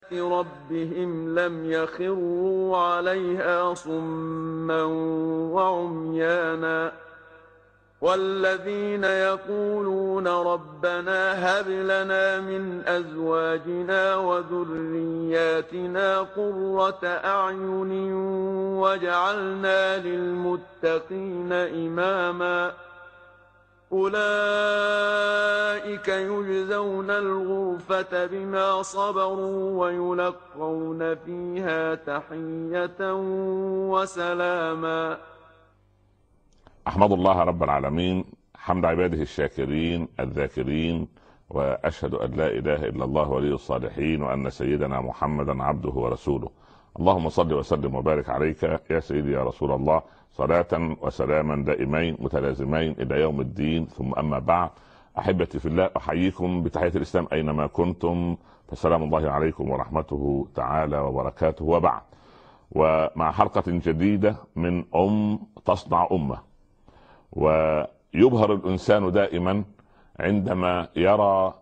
آيات ربهم لم يخروا عليها صما وعميانا. والذين يقولون ربنا هب لنا من أزواجنا وذرياتنا قرة أعين واجعلنا للمتقين إماما. أولئك يجزون الغرفة بما صبروا ويلقون فيها تحية وسلاما. أحمد الله رب العالمين حمد عباده الشاكرين الذاكرين، وأشهد أن لا إله إلا الله ولي الصالحين، وأن سيدنا محمدا عبده ورسوله. اللهم صل وسلم وبارك عليك يا سيدي يا رسول الله، صلاة وسلاما دائمين متلازمين إلى يوم الدين. ثم أما بعد، أحبتي في الله، أحييكم بتحية الإسلام أينما كنتم، فسلام الله عليكم ورحمته تعالى وبركاته. وبعد، ومع حلقة جديدة من تصنع أمة. ويبهر الإنسان دائما عندما يرى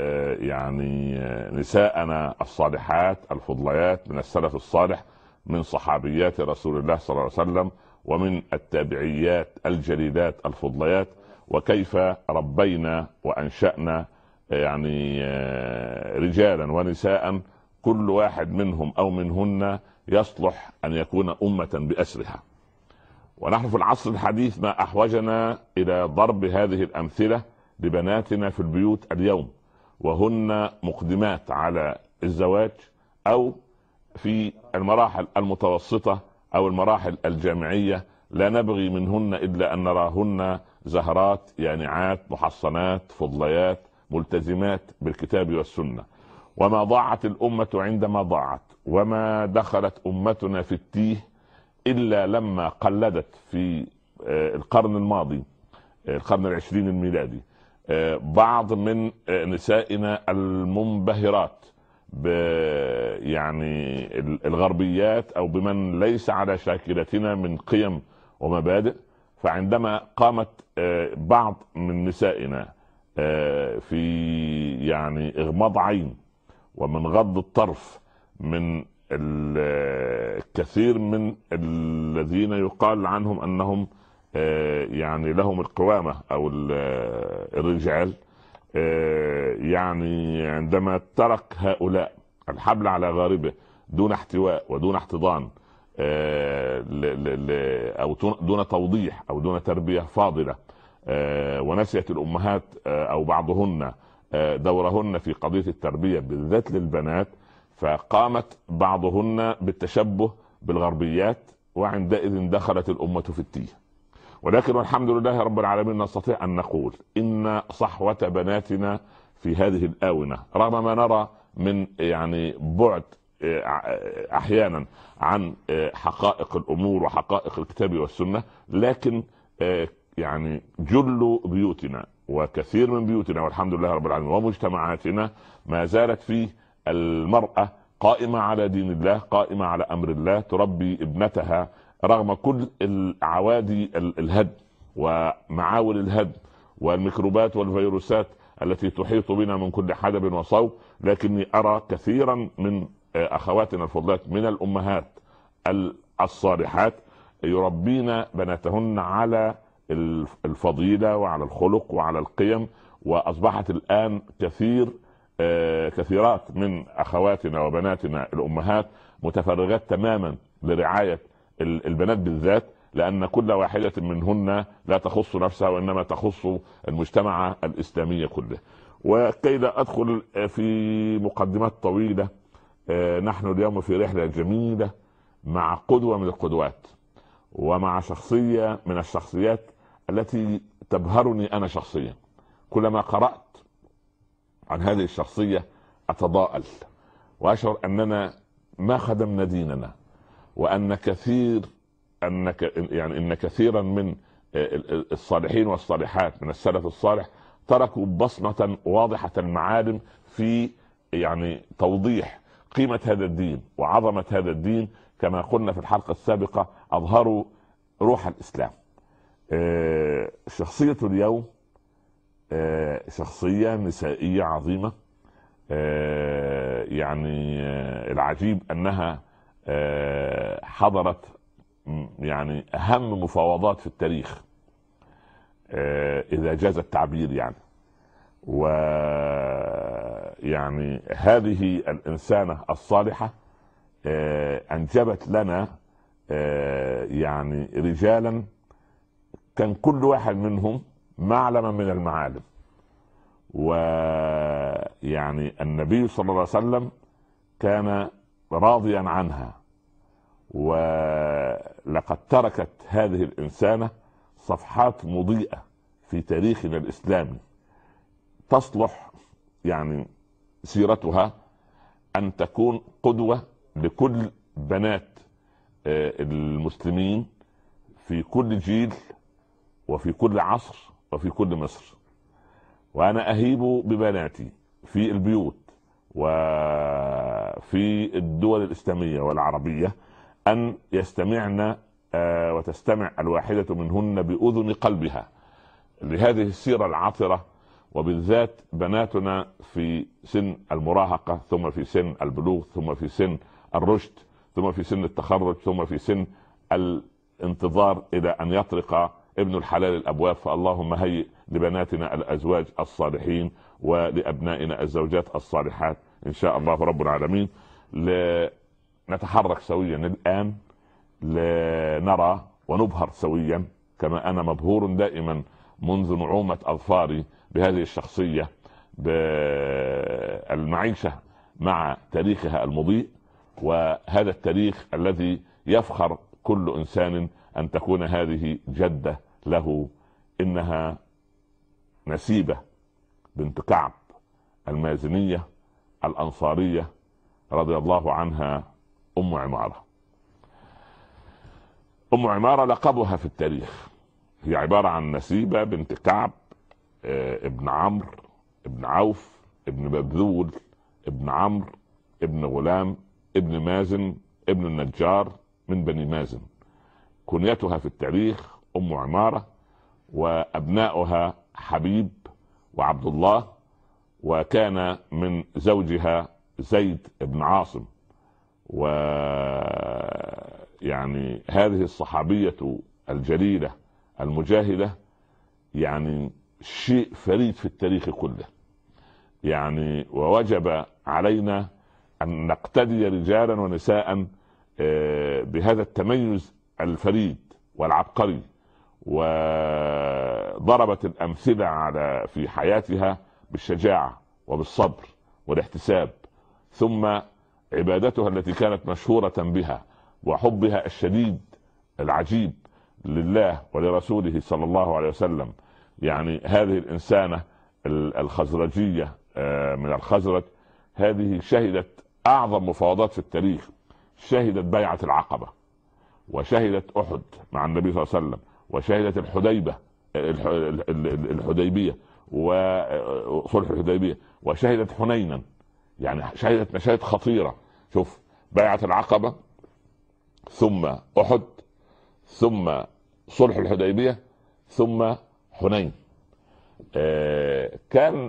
نساءنا الصالحات الفضليات من السلف الصالح، من صحابيات رسول الله صلى الله عليه وسلم، ومن التابعيات الجليلات الفضليات، وكيف ربينا وأنشأنا رجالا ونساء كل واحد منهم أو منهن يصلح أن يكون أمة بأسرها. ونحن في العصر الحديث ما أحوجنا إلى ضرب هذه الأمثلة لبناتنا في البيوت اليوم، وهن مقدمات على الزواج أو في المراحل المتوسطة أو المراحل الجامعية. لا نبغي منهن إلا أن نراهن زهرات يانعات محصنات فضليات ملتزمات بالكتاب والسنة. وما ضاعت الأمة عندما ضاعت، وما دخلت أمتنا في التيه إلا لما قلدت في القرن الماضي، القرن العشرين الميلادي، بعض من نسائنا المنبهرات الغربيات أو بمن ليس على شاكلتنا من قيم ومبادئ. فعندما قامت بعض من نسائنا في إغماض عين ومن غض الطرف من الكثير من الذين يقال عنهم أنهم لهم القوامة أو الرجال، عندما ترك هؤلاء الحبل على غاربه دون احتواء ودون احتضان أو دون توضيح أو دون تربية فاضلة، ونسيت الأمهات أو بعضهن دورهن في قضية التربية بالذات للبنات، فقامت بعضهن بالتشبه بالغربيات، وعندئذ دخلت الأمة في التيه. ولكن والحمد لله رب العالمين نستطيع أن نقول إن صحوة بناتنا في هذه الآونة، رغم ما نرى من بعد أحيانا عن حقائق الأمور وحقائق الكتاب والسنة، لكن جل بيوتنا وكثير من بيوتنا والحمد لله رب العالمين ومجتمعاتنا ما زالت فيه المرأة قائمة على دين الله، قائمة على أمر الله، تربي ابنتها رغم كل العوادي الهدم ومعاول الهدم والميكروبات والفيروسات التي تحيط بنا من كل حدب وصوب. لكني أرى كثيرا من أخواتنا الفضلات من الأمهات الصالحات يربين بناتهن على الفضيلة وعلى الخلق وعلى القيم. وأصبحت الآن كثيرات من أخواتنا وبناتنا الأمهات متفرغات تماما لرعاية البنات بالذات، لأن كل واحدة منهن لا تخص نفسها وإنما تخص المجتمع الإسلامي كله. وكي لا أدخل في مقدمات طويلة، نحن اليوم في رحلة جميلة مع قدوة من القدوات، ومع شخصية من الشخصيات التي تبهرني أنا شخصيا. كلما قرأت عن هذه الشخصية أتضاءل وأشعر أننا ما خدمنا ديننا، وأن إن كثيرا من الصالحين والصالحات من السلف الصالح تركوا بصمة واضحة المعالم في توضيح قيمة هذا الدين وعظمة هذا الدين. كما قلنا في الحلقة السابقة، أظهروا روح الإسلام. شخصية اليوم شخصية نسائية عظيمة، يعني العجيب انها حضرت يعني اهم مفاوضات في التاريخ، اذا جاز التعبير يعني. ويعني هذه الانسانة الصالحة انجبت لنا يعني رجالا كان كل واحد منهم معلما من المعالم. ويعني النبي صلى الله عليه وسلم كان راضيا عنها، ولقد تركت هذه الإنسانة صفحات مضيئة في تاريخنا الإسلامي تصلح يعني سيرتها أن تكون قدوة لكل بنات المسلمين في كل جيل وفي كل عصر وفي كل مصر. وأنا أهيب ببناتي في البيوت وفي الدول الإسلامية والعربية أن يستمعن وتستمع الواحدة منهن بأذن قلبها لهذه السيرة العطرة، وبالذات بناتنا في سن المراهقة، ثم في سن البلوغ، ثم في سن الرشد، ثم في سن التخرج، ثم في سن الانتظار إلى أن يطرق ابن الحلال الأبواب. فاللهم هيئ لبناتنا الأزواج الصالحين ولأبنائنا الزوجات الصالحات إن شاء الله رب العالمين. نتحرك سويا الآن لنرى ونبهر سويا، كما أنا مبهور دائما منذ نعومة أظفاري بهذه الشخصية، بالمعيشة مع تاريخها المضيء، وهذا التاريخ الذي يفخر كل إنسان أن تكون هذه جدة له. إنها نسيبة بنت كعب المازنية الأنصارية رضي الله عنها، أم عمارة. أم عمارة لقبها في التاريخ هي عبارة عن نسيبة بنت كعب ابن عمرو ابن عوف ابن بذول ابن عمرو ابن غلام ابن مازن ابن النجار من بني مازن. كنيتها في التاريخ أم عمارة، وأبناؤها حبيب وعبد الله، وكان من زوجها زيد بن عاصم. ويعني هذه الصحابية الجليلة المجاهدة يعني شيء فريد في التاريخ كله يعني، ووجب علينا أن نقتدي رجالا ونساء بهذا التميز الفريد والعبقري. وضربت الأمثلة على في حياتها بالشجاعة وبالصبر والاحتساب، ثم عبادتها التي كانت مشهورة بها وحبها الشديد العجيب لله ولرسوله صلى الله عليه وسلم. يعني هذه الإنسانة الخزرجية من الخزرج، هذه شهدت أعظم مفاوضات في التاريخ، شهدت بيعة العقبة، وشهدت أحد مع النبي صلى الله عليه وسلم، وشهدت الحديبية وصلح الحديبية، وشهدت حنينا. يعني شهدت مشاهد خطيرة. شوف، بيعة العقبة، ثم أحد، ثم صلح الحديبية، ثم حنين. كان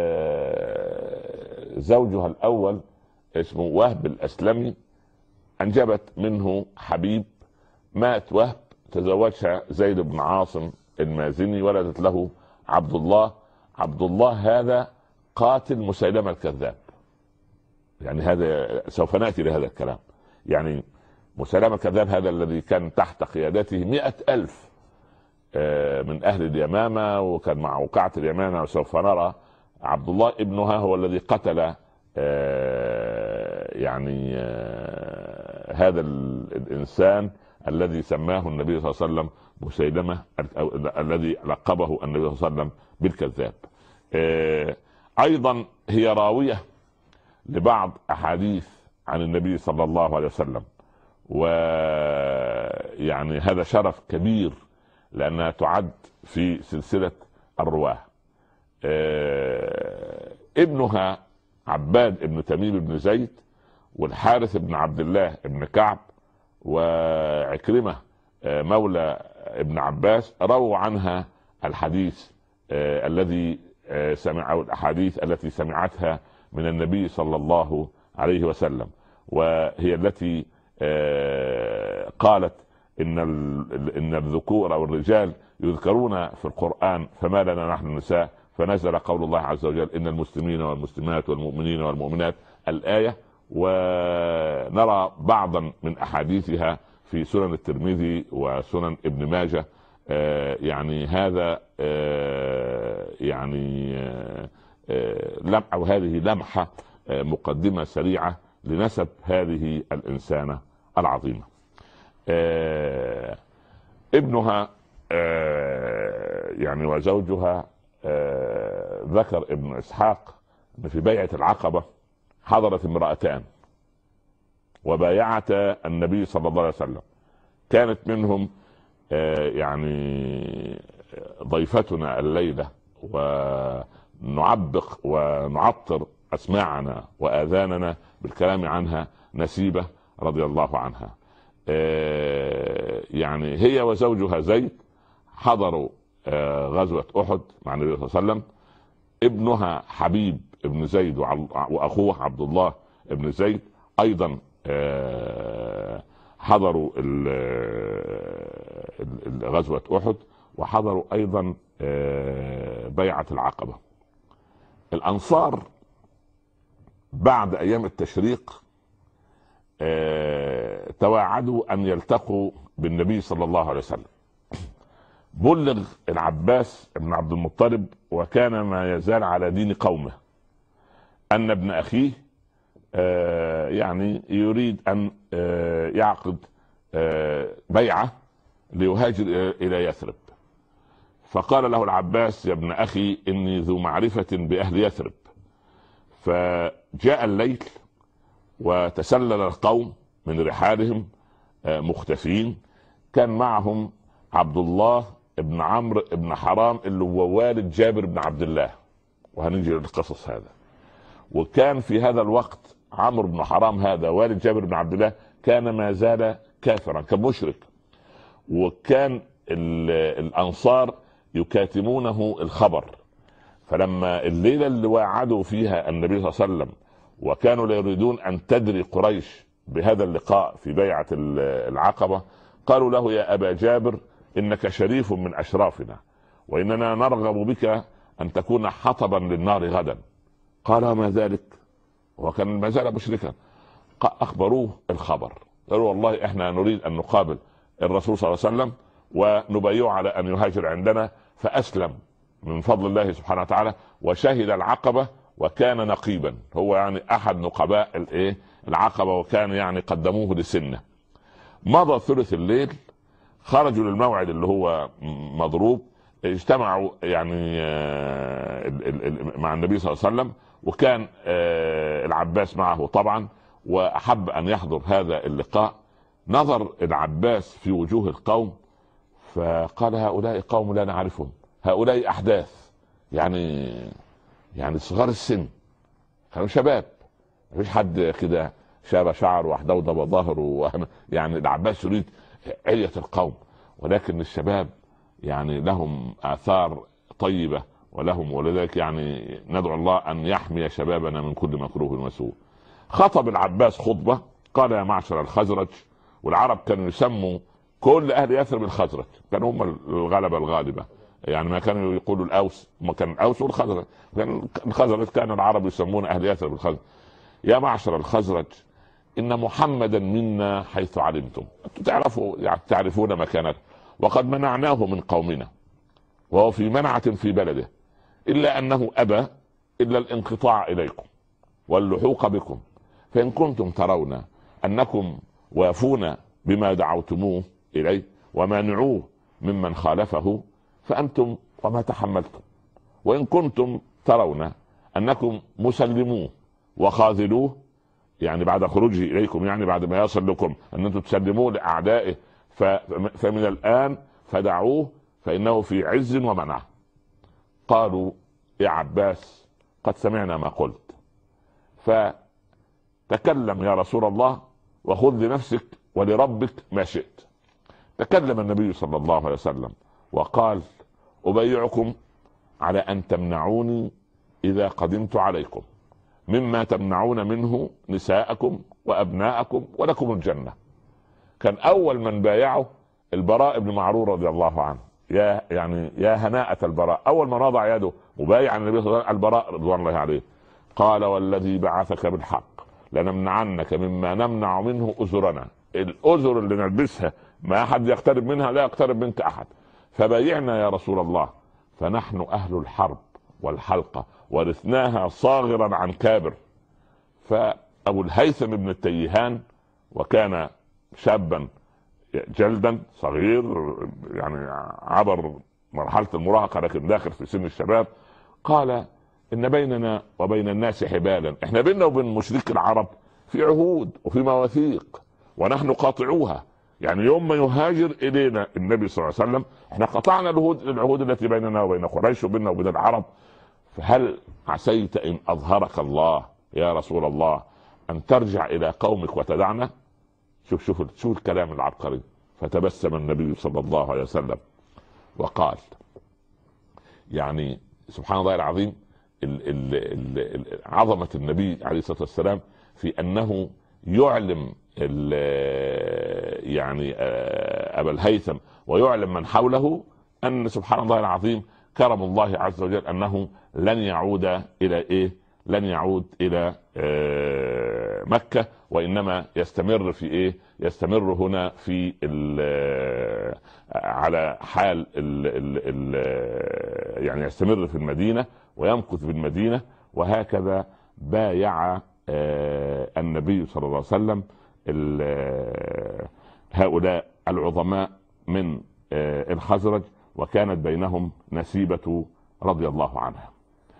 زوجها الأول اسمه وهب الأسلمي، أنجبت منه حبيب. مات وهب، تزوجها زيد بن عاصم المازني، ولدت له عبد الله. عبد الله هذا قاتل مسيلمة الكذاب. يعني هذا سوف نأتي لهذا الكلام. يعني مسيلمة الكذاب هذا الذي كان تحت قيادته 100,000 من أهل اليمامة، وكان مع وقعة اليمامة، وسوف نرى عبد الله ابنها هو الذي قتل يعني هذا الإنسان الذي سماه النبي صلى الله عليه وسلم مسيلمة، الذي لقبه النبي صلى الله عليه وسلم بالكذاب. أيضا هي راوية لبعض أحاديث عن النبي صلى الله عليه وسلم، ويعني هذا شرف كبير لأنها تعد في سلسلة الرواه. ابنها عباد ابن تميم بن زيد، والحارث بن عبد الله ابن كعب، وعكرمة مولى ابن عباس رووا عنها الحديث الذي سمعه، الأحاديث التي سمعتها من النبي صلى الله عليه وسلم، وهي التي قالت إن الذكور أو الرجال يذكرون في القرآن فما لنا نحن النساء، فنزل قول الله عز وجل إن المسلمين والمسلمات والمؤمنين والمؤمنات الآية. ونرى بعضا من أحاديثها في سنن الترمذي وسنن ابن ماجه. يعني هذا يعني أو هذه لمحة مقدمة سريعة لنسب هذه الإنسانة العظيمة. ابنها يعني وزوجها ذكر ابن إسحاق أن في بيعة العقبة حضرت امرأتان وبايعتا النبي صلى الله عليه وسلم. كانت منهم يعني ضيفتنا الليلة، ونعبق ونعطر أسماعنا وآذاننا بالكلام عنها، نسيبة رضي الله عنها. يعني هي وزوجها زيد حضروا غزوة أحد مع النبي صلى الله عليه وسلم. ابنها حبيب ابن زيد وأخوه عبد الله ابن زيد أيضا حضروا غزوة أحد، وحضروا أيضا بيعة العقبة. الأنصار بعد أيام التشريق تواعدوا أن يلتقوا بالنبي صلى الله عليه وسلم. بلغ العباس بن عبد المطلب، وكان ما يزال على دين قومه، أن ابن أخيه يعني يريد أن يعقد بيعة ليهاجر إلى يثرب. فقال له العباس: يا ابن أخي إني ذو معرفة بأهل يثرب. فجاء الليل وتسلل القوم من رحالهم مختفين. كان معهم عبد الله ابن عمرو ابن حرام اللي هو والد جابر بن عبد الله، وهنجي للقصص هذا. وكان في هذا الوقت عمرو بن حرام هذا والد جابر بن عبد الله كان ما زال كافرا، كان مشرك. وكان الأنصار يكاتمونه الخبر. فلما الليلة اللي وعدوا فيها النبي صلى الله عليه وسلم وكانوا لا يريدون أن تدري قريش بهذا اللقاء في بيعة العقبة، قالوا له: يا أبا جابر إنك شريف من أشرافنا، وإننا نرغب بك أن تكون حطبا للنار غدا. قال: ما ذلك؟ وكان ما زال مشركا. أخبروه الخبر، قالوا: والله إحنا نريد أن نقابل الرسول صلى الله عليه وسلم ونبايعه على أن يهاجر عندنا. فأسلم من فضل الله سبحانه وتعالى وشهد العقبة، وكان نقيبا، هو يعني أحد نقباء العقبة، وكان يعني قدموه لسنه. مضى ثلث الليل، خرجوا للموعد اللي هو مضروب، اجتمعوا يعني مع النبي صلى الله عليه وسلم، وكان العباس معه طبعا، وأحب أن يحضر هذا اللقاء. نظر العباس في وجوه القوم فقال: هؤلاء قوم لا نعرفهم، هؤلاء أحداث، يعني صغار السن، كانوا شباب، مفيش حد كده شاب شعر وحدودب ظهره. يعني العباس يريد علية القوم، ولكن الشباب يعني لهم آثار طيبة ولهم، ولذلك يعني ندعو الله أن يحمي شبابنا من كل مكروه وسوء. خطب العباس خطبة قال: يا معشر الخزرج. والعرب كانوا يسموا كل أهل يثرب الخزرج، كانوا هم الغلبة الغالبة، يعني ما كانوا يقولوا الأوس، ما كان الأوس والخزرج، كان الخزرج كان العرب يسمون أهل يثرب الخزرج. يا معشر الخزرج، إن محمدا منا حيث علمتم، تعرفون مكانته، وقد منعناه من قومنا وهو في منعة في بلده، إلا أنه أبى إلا الانقطاع إليكم واللحوق بكم. فإن كنتم ترون أنكم وافون بما دعوتموه إليه ومانعوه ممن خالفه فأنتم وما تحملتم، وإن كنتم ترون أنكم مسلموه وخاذلوه، يعني بعد خروجه إليكم، يعني بعد ما يصل لكم أن أنتم تسلموه لأعدائه، فمن الآن فدعوه فإنه في عز ومنع. قالوا: يا عباس قد سمعنا ما قلت، فتكلم يا رسول الله وخذ لنفسك ولربك ما شئت. تكلم النبي صلى الله عليه وسلم وقال: أبايعكم على أن تمنعوني إذا قدمت عليكم، مما تمنعون منه نساءكم وأبناءكم ولكم الجنة. كان أول من بايعه البراء بن معرور رضي الله عنه. يا هناءة البراء، أول من وضع يده وبايع النبي صلى الله عليه وسلم البراء رضوان الله عليه، قال والذي بعثك بالحق لنمنعنك مما نمنع منه أزرنا. الأزر اللي نلبسها ما أحد يقترب منها، لا يقترب منك أحد، فبايعنا يا رسول الله، فنحن أهل الحرب والحلقة ورثناها صاغرا عن كابر. فأبو الهيثم بن التيهان، وكان شابا جلدا صغير، يعني عبر مرحلة المراهقة لكن داخل في سن الشباب، قال إن بيننا وبين الناس حبالا، إحنا بيننا وبين مشرك العرب في عهود وفي مواثيق ونحن قاطعوها. يعني يوم ما يهاجر إلينا النبي صلى الله عليه وسلم احنا قطعنا العهود التي بيننا وبين قريش وبيننا وبين العرب، فهل عسيت إن أظهرك الله يا رسول الله أن ترجع إلى قومك وتدعنا؟ شوف الكلام العبقري. فتبسم النبي صلى الله عليه وسلم وقال، يعني سبحان الله العظيم، عظمة النبي عليه الصلاة والسلام في أنه يعلم يعني أبا الهيثم ويعلم من حوله أن سبحان الله العظيم كرم الله عز وجل أنه لن يعود إلى لن يعود إلى مكة، وإنما يستمر في يستمر هنا في على حال يعني يستمر في المدينة ويمكث بالمدينة. وهكذا بايع النبي صلى الله عليه وسلم هؤلاء العظماء من الخزرج، وكانت بينهم نسيبة رضي الله عنها.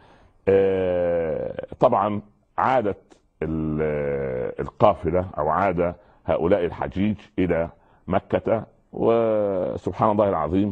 طبعا عادت القافلة أو عاد هؤلاء الحجيج إلى مكة، وسبحان الله العظيم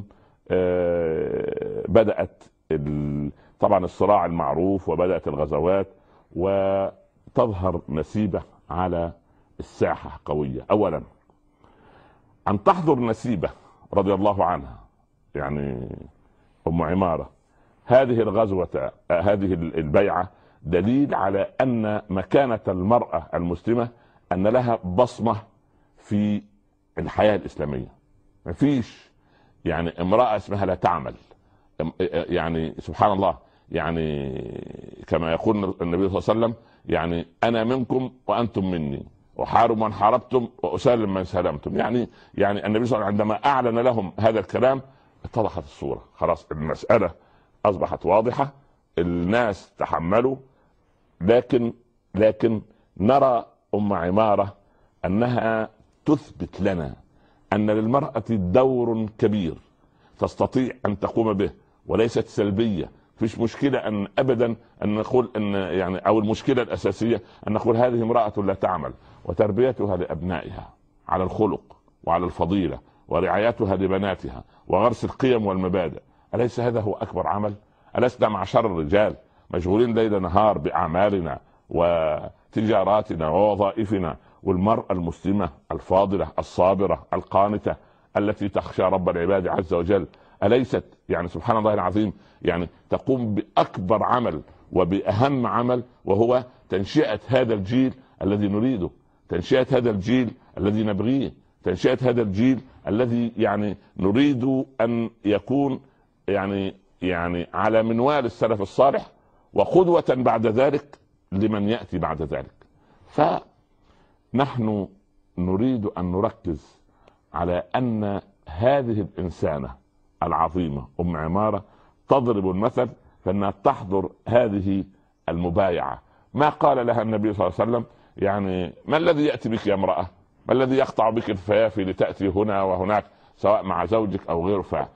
بدأت طبعا الصراع المعروف، وبدأت الغزوات، وتظهر نسيبة على الساحة قوية. أولا أن تحضر نسيبة رضي الله عنها، يعني أم عمارة، هذه الغزوة، هذه البيعة دليل على أن مكانة المرأة المسلمة أن لها بصمة في الحياة الإسلامية. ما فيش يعني امرأة اسمها لا تعمل، يعني سبحان الله، يعني كما يقول النبي صلى الله عليه وسلم، يعني أنا منكم وأنتم مني، أحارب من حاربتم وأسالم من سلمتم. يعني النبي صلى الله عليه وسلم عندما أعلن لهم هذا الكلام اتضحت الصورة، خلاص المسألة أصبحت واضحة، الناس تحملوا. لكن نرى أم عمارة أنها تثبت لنا أن للمرأة دور كبير تستطيع أن تقوم به، وليست سلبية. فيش مشكلة أن أبدا أن نقول أن يعني أو المشكلة الأساسية أن نقول هذه امرأة لا تعمل، وتربيتها لأبنائها على الخلق وعلى الفضيلة، ورعايتها لبناتها، وغرس القيم والمبادئ. أليس هذا هو أكبر عمل؟ ألسنا معشر الرجال مشغولين ليل نهار بأعمالنا وتجاراتنا ووظائفنا؟ والمرأة المسلمة الفاضلة الصابرة القانتة التي تخشى رب العباد عز وجل، أليست يعني سبحان الله العظيم يعني تقوم بأكبر عمل وبأهم عمل، وهو تنشئة هذا الجيل الذي نريده، تنشئة هذا الجيل الذي نبغيه، تنشئة هذا الجيل الذي يعني نريد أن يكون يعني على منوال السلف الصالح، وقدوة بعد ذلك لمن يأتي بعد ذلك. فنحن نريد أن نركز على أن هذه الإنسانة العظيمة أم عمارة تضرب المثل، فإنها تحضر هذه المبايعة. ما قال لها النبي صلى الله عليه وسلم يعني ما الذي يأتي بك يا امرأة؟ ما الذي يقطع بك الفيافي لتأتي هنا وهناك سواء مع زوجك أو غيره؟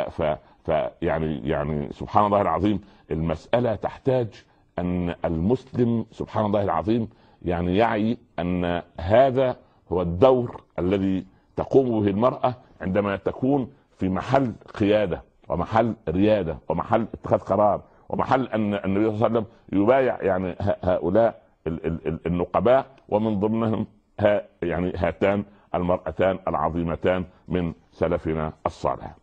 يعني سبحان الله العظيم، المسألة تحتاج أن المسلم سبحان الله العظيم يعني يعي أن هذا هو الدور الذي تقوم به المرأة عندما تكون في محل قيادة ومحل ريادة ومحل اتخاذ قرار، ومحل أن النبي صلى الله عليه وسلم يبايع يعني هؤلاء النقباء، ومن ضمنهم يعني هاتان المرأتان العظيمتان من سلفنا الصالح.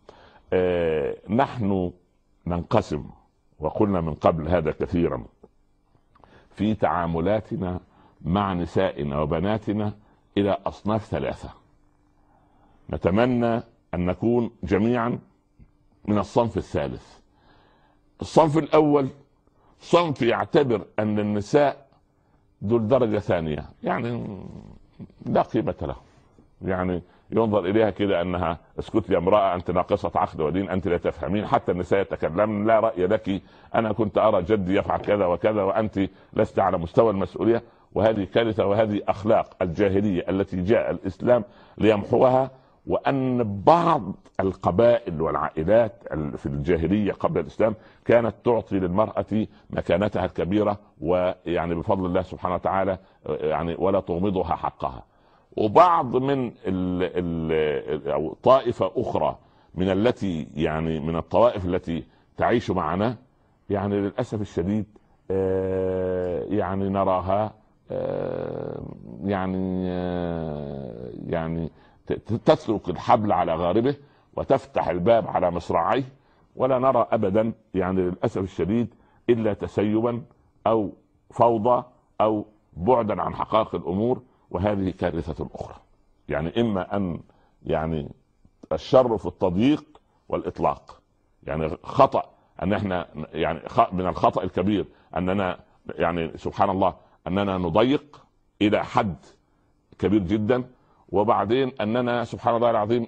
نحن ننقسم، وقلنا من قبل هذا كثيرا، في تعاملاتنا مع نسائنا وبناتنا إلى أصناف ثلاثة. نتمنى أن نكون جميعا من الصنف الثالث. الصنف الأول صنف يعتبر أن النساء دول درجة ثانية، يعني لا قيمة له، يعني ينظر إليها كده أنها اسكت يا امرأة أنت ناقصة عقل ودين، أنت لا تفهمين. حتى النساء يتكلمن لا رأي لك، أنا كنت أرى جدي يفعل كذا وكذا وأنت لست على مستوى المسؤولية. وهذه كارثة، وهذه أخلاق الجاهلية التي جاء الإسلام ليمحوها. وأن بعض القبائل والعائلات في الجاهلية قبل الإسلام كانت تعطي للمرأة مكانتها الكبيرة، ويعني بفضل الله سبحانه وتعالى يعني ولا تغمضها حقها. وبعض من أو طائفة أخرى من التي يعني من الطوائف التي تعيش معنا، يعني للأسف الشديد يعني نراها يعني تترك الحبل على غاربه وتفتح الباب على مصراعيه، ولا نرى ابدا يعني للاسف الشديد الا تسيبا او فوضى او بعدا عن حقائق الامور. وهذه كارثة اخرى. يعني اما ان يعني الشر في التضييق والاطلاق، يعني خطأ ان احنا يعني من الخطأ الكبير اننا يعني سبحان الله اننا نضيق الى حد كبير جدا، وبعدين اننا سبحان الله العظيم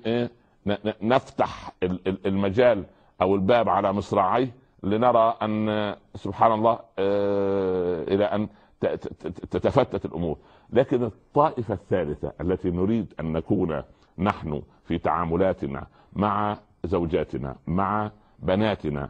نفتح المجال او الباب على مصراعيه لنرى ان سبحان الله الى ان تتفتت الامور. لكن الطائفة الثالثة التي نريد ان نكون نحن في تعاملاتنا مع زوجاتنا مع بناتنا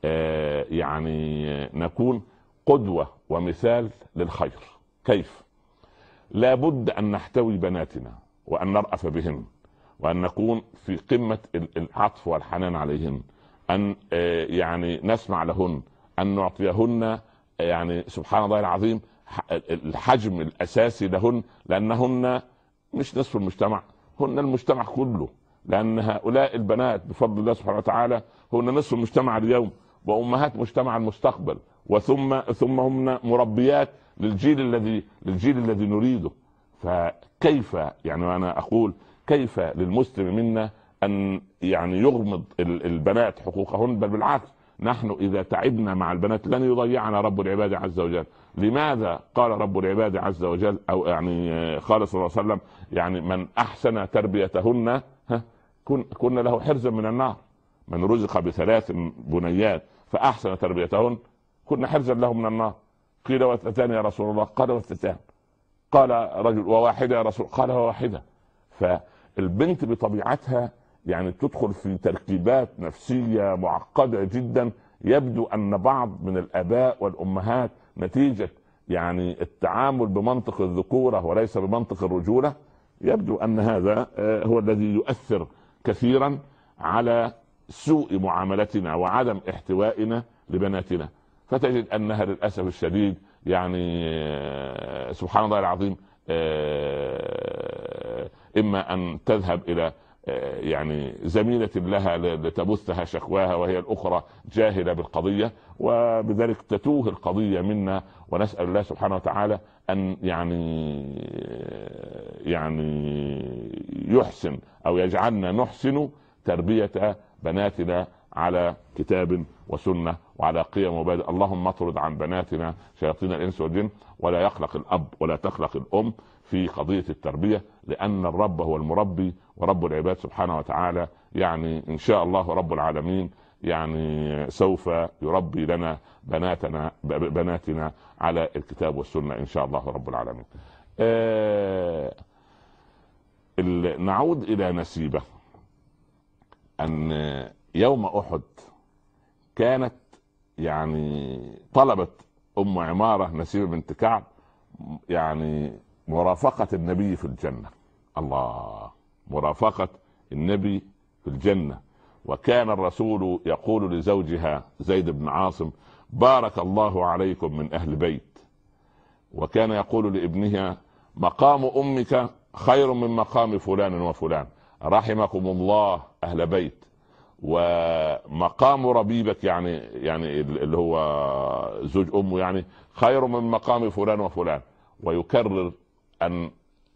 يعني نكون قدوة ومثال للخير. كيف؟ لابد ان نحتوي بناتنا وان نرأف بهن، وان نكون في قمة العطف والحنان عليهن، ان يعني نسمع لهن، ان نعطيهن يعني سبحان الله العظيم الحجم الاساسي لهن، لانهن مش نصف المجتمع، هن المجتمع كله. لان هؤلاء البنات بفضل الله سبحانه وتعالى هن نصف المجتمع اليوم، وامهات مجتمع المستقبل، ثم هم مربيات للجيل الذي نريده. فكيف يعني انا اقول كيف للمسلم منا ان يعني يغمض البنات حقوقهن؟ بل بالعكس، نحن اذا تعبنا مع البنات لن يضيعنا رب العباد عز وجل. لماذا قال رب العباد عز وجل او يعني قال صلى الله عليه وسلم يعني من احسن تربيتهن كن له حرزا من النار. من رزق بثلاث بنيات فاحسن تربيتهن كن حرزا له من النار. قيل واثنتان يا رسول الله؟ قال واثنتان. قال رجل وواحدة يا رسول؟ قال واحدة. فالبنت بطبيعتها يعني تدخل في تركيبات نفسية معقدة جدا. يبدو ان بعض من الاباء والامهات نتيجة يعني التعامل بمنطق الذكورة وليس بمنطق الرجولة، يبدو ان هذا هو الذي يؤثر كثيرا على سوء معاملتنا وعدم احتوائنا لبناتنا. فتجد انها للاسف الشديد يعني سبحان الله العظيم اما ان تذهب الى يعني زميلة لها لتبثها شكواها وهي الاخرى جاهلة بالقضية، وبذلك تتوه القضية منا. ونسأل الله سبحانه وتعالى ان يعني يحسن او يجعلنا نحسن تربية بناتنا على كتاب وسنة وعلى قيم ومبادئ. اللهم اطرد عن بناتنا شياطين الانس والجن، ولا يخلق الاب ولا تخلق الام في قضية التربية، لان الرب هو المربي ورب العباد سبحانه وتعالى يعني ان شاء الله رب العالمين يعني سوف يربي لنا بناتنا على الكتاب والسنة ان شاء الله رب العالمين. نعود الى نسيبة. ان يوم احد كانت يعني طلبت ام عمارة نسيبة بنت كعب يعني مرافقة النبي في الجنة. الله، مرافقة النبي في الجنة. وكان الرسول يقول لزوجها زيد بن عاصم بارك الله عليكم من اهل بيت. وكان يقول لابنها مقام امك خير من مقام فلان وفلان، رحمكم الله اهل بيت. ومقام ربيبك يعني اللي هو زوج امه يعني خير من مقام فلان وفلان، ويكرر أن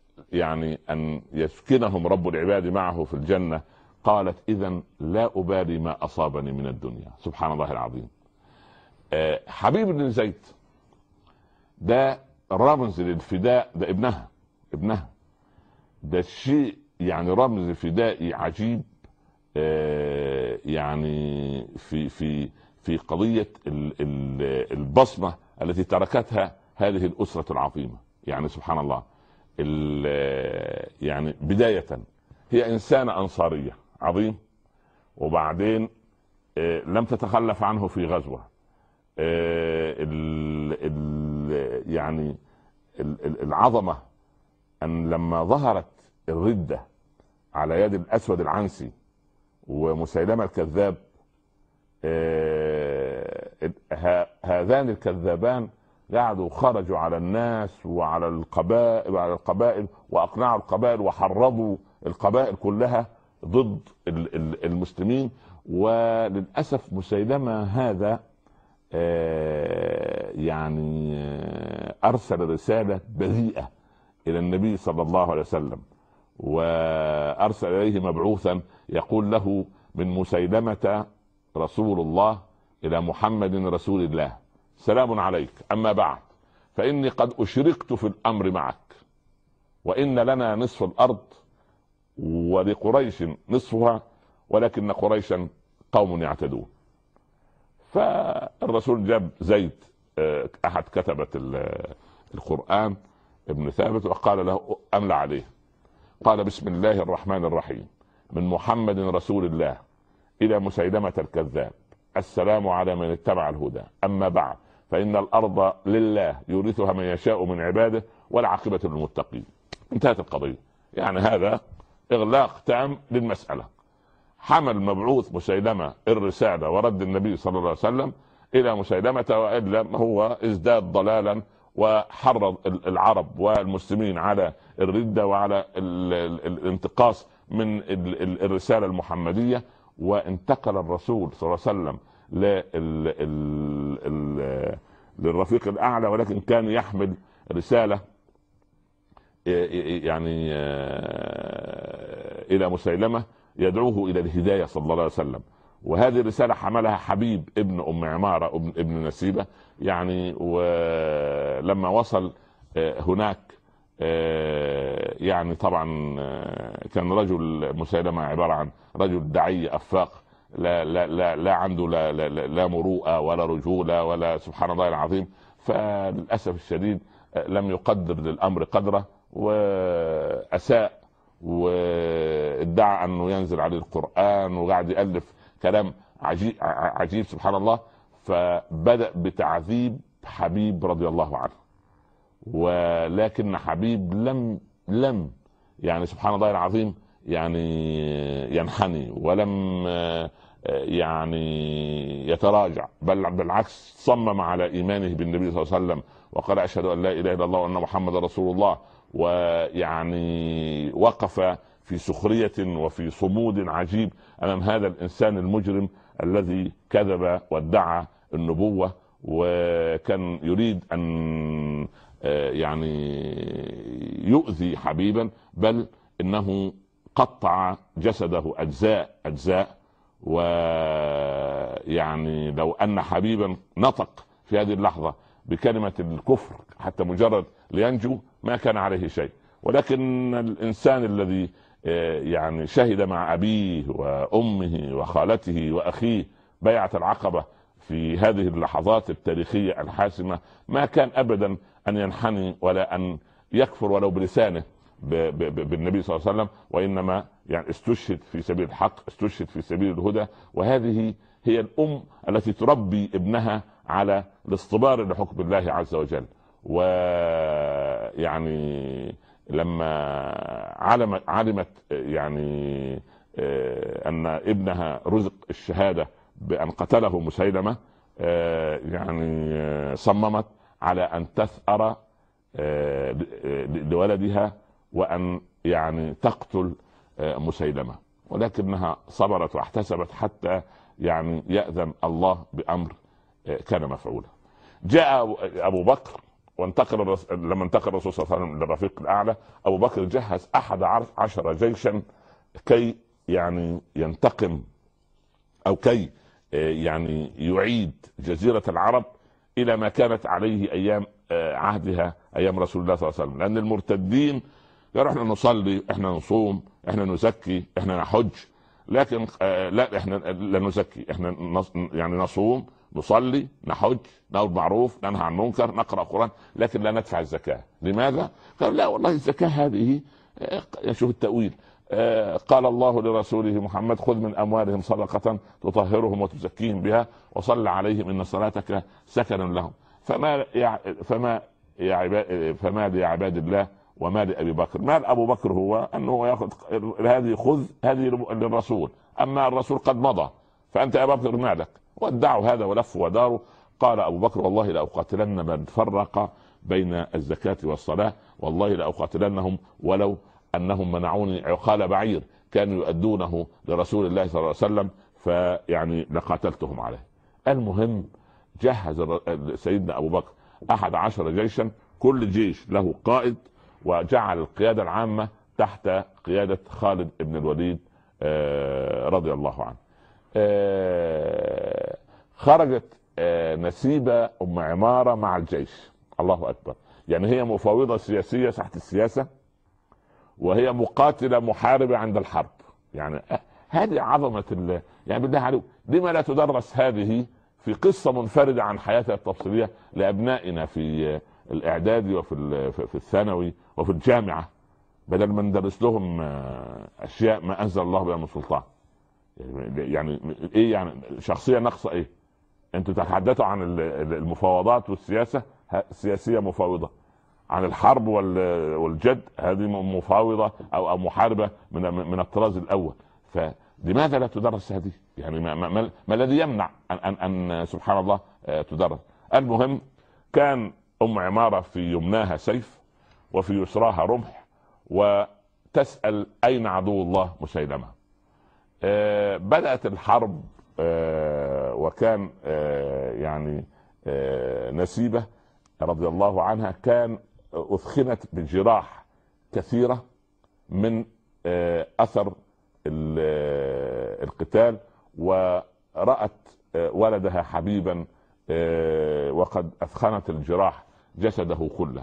يسكنهم رب العباد معه في الجنة. قالت إذن لا أبالي ما أصابني من الدنيا. سبحان الله العظيم. حبيب بن زيد ده رمز للفداء، ده ابنها ده شيء يعني رمز فدائي عجيب. يعني في قضية البصمة التي تركتها هذه الأسرة العظيمة. يعني سبحان الله. يعني بداية هي إنسانة أنصارية عظيم، وبعدين لم تتخلف عنه في غزوة. يعني العظمة أن لما ظهرت الردة على يد الأسود العنسي ومسيلمة الكذاب، هذان الكذابان قعدوا خرجوا على الناس وعلى القبائل وأقنعوا القبائل وحرضوا القبائل كلها ضد المسلمين. وللأسف مسيلمة هذا يعني أرسل رسالة بذيئة إلى النبي صلى الله عليه وسلم، وأرسل إليه مبعوثا يقول له من مسيلمة رسول الله إلى محمد رسول الله سلام عليك، أما بعد فإني قد أشركت في الأمر معك، وإن لنا نصف الأرض ولقريش نصفها، ولكن قريشا قوم يعتدون. فالرسول جاب زيد أحد كتبة القرآن ابن ثابت وقال له أملى عليه. قال بسم الله الرحمن الرحيم من محمد رسول الله إلى مسيلمة الكذاب السلام على من اتبع الهدى، أما بعد فإن الأرض لله يورثها من يشاء من عباده والعاقبة للمتقين. انتهت القضية. يعني هذا إغلاق تام للمسألة. حمل مبعوث مسيلمة الرسالة ورد النبي صلى الله عليه وسلم إلى مسيلمة، وإلا هو ازداد ضلالا وحرض العرب والمسلمين على الردة وعلى الانتقاص من الرسالة المحمدية. وانتقل الرسول صلى الله عليه وسلم للرفيق الأعلى، ولكن كان يحمل رسالة يعني إلى مسيلمة يدعوه إلى الهداية صلى الله عليه وسلم. وهذه الرسالة حملها حبيب ابن أم عمارة ابن نسيبة. يعني ولما وصل هناك يعني طبعا كان رجل مسيلمة عبارة عن رجل دعي أفاق، لا عنده لا مروءة ولا رجولة ولا سبحان الله العظيم. فللأسف الشديد لم يقدر للأمر قدره وأساء، وادعى أنه ينزل عليه القرآن وقاعد يألف كلام عجيب سبحان الله. فبدأ بتعذيب حبيب رضي الله عنه، ولكن حبيب لم يعني سبحان الله العظيم يعني ينحني ولم يعني يتراجع، بل بالعكس صمم على إيمانه بالنبي صلى الله عليه وسلم وقال أشهد أن لا إله إلا الله وأن محمد رسول الله. ويعني وقف في سخرية وفي صمود عجيب أمام هذا الإنسان المجرم الذي كذب وادعى النبوة، وكان يريد أن يعني يؤذي حبيبا، بل إنه قطع جسده أجزاء. ويعني لو أن حبيبا نطق في هذه اللحظة بكلمة الكفر حتى مجرد لينجو ما كان عليه شيء. ولكن الإنسان الذي يعني شهد مع أبيه وأمه وخالته وأخيه بيعة العقبة في هذه اللحظات التاريخية الحاسمة ما كان أبدا أن ينحني ولا أن يكفر ولو بلسانه بالنبي صلى الله عليه وسلم، وإنما يعني استشهد في سبيل الحق، استشهد في سبيل الهدى. وهذه هي الأم التي تربي ابنها على الاصطبار لحكم الله عز وجل. ويعني لما علمت يعني أن ابنها رزق الشهادة بأن قتله مسيلمة، يعني صممت على أن تثأر لولدها وأن يعني تقتل مسيلمة، ولكنها صبرت واحتسبت حتى يعني يأذن الله بأمر كان مفعولا. جاء ابو بكر لما انتقل الرسول صلى الله عليه وسلم للرفيق الاعلى، ابو بكر جهز 11 جيشا كي يعني ينتقم او كي يعني يعيد جزيرة العرب الى ما كانت عليه ايام عهدها، ايام رسول الله صلى الله عليه وسلم. لان المرتدين قالوا احنا نصلي، احنا نصوم، احنا نزكي، احنا نحج، لكن لا احنا لا نزكي، احنا يعني نصوم، نصلي، نحج، نأمر بالمعروف، ننهى عن المنكر، نقرأ قرآن، لكن لا ندفع الزكاة. لماذا؟ قال لا والله الزكاة هذه شوف التأويل، قال الله لرسوله محمد خذ من أموالهم صدقة تطهرهم وتزكيهم بها وصل عليهم إن صلاتك سكن لهم. فما لي عباد الله وما لأبي بكر. مال أبو بكر هو أنه يأخذ هذه، خذ هذه للرسول، أما الرسول قد مضى، فأنت يا أبا بكر مالك. ودعوا هذا ولفوا وداروا. قال أبو بكر والله لأقاتلن من فرق بين الزكاة والصلاة، والله لأقاتلنهم ولو أنهم منعوني عقال بعير كانوا يؤدونه لرسول الله صلى الله عليه وسلم، فيعني لقاتلتهم عليه. المهم جهز سيدنا أبو بكر 11 جيشا، كل جيش له قائد، وجعل القيادة العامة تحت قيادة خالد بن الوليد رضي الله عنه. خرجت نسيبة أم عمارة مع الجيش. الله أكبر. يعني هي مفاوضة سياسية تحت السياسة، وهي مقاتلة محاربة عند الحرب. يعني هذه عظمة يعني بالله عليك لما لا تدرس هذه في قصة منفردة عن حياتها التفصيلية لأبنائنا في الإعدادي وفي الثانوي وفي الجامعة، بدل ما ندرس لهم أشياء ما أنزل الله بها من سلطان. يعني إيه يعني شخصية ناقصة؟ إيه أنتوا تتحدثوا عن المفاوضات والسياسة، سياسية مفاوضة، عن الحرب والجد هذه مفاوضة أو محاربة من الطراز الأول. فلماذا لا تدرس هذه؟ يعني ما الذي يمنع أن سبحان الله تدرس؟ المهم كان أم عمارة في يمناها سيف وفي يسراها رمح، وتسأل أين عدو الله مسيلمة. بدأت الحرب، وكان يعني نسيبة رضي الله عنها كان أثخنت بجراح كثيرة من أثر القتال، ورأت ولدها حبيبا وقد أثخنت الجراح جسده كله.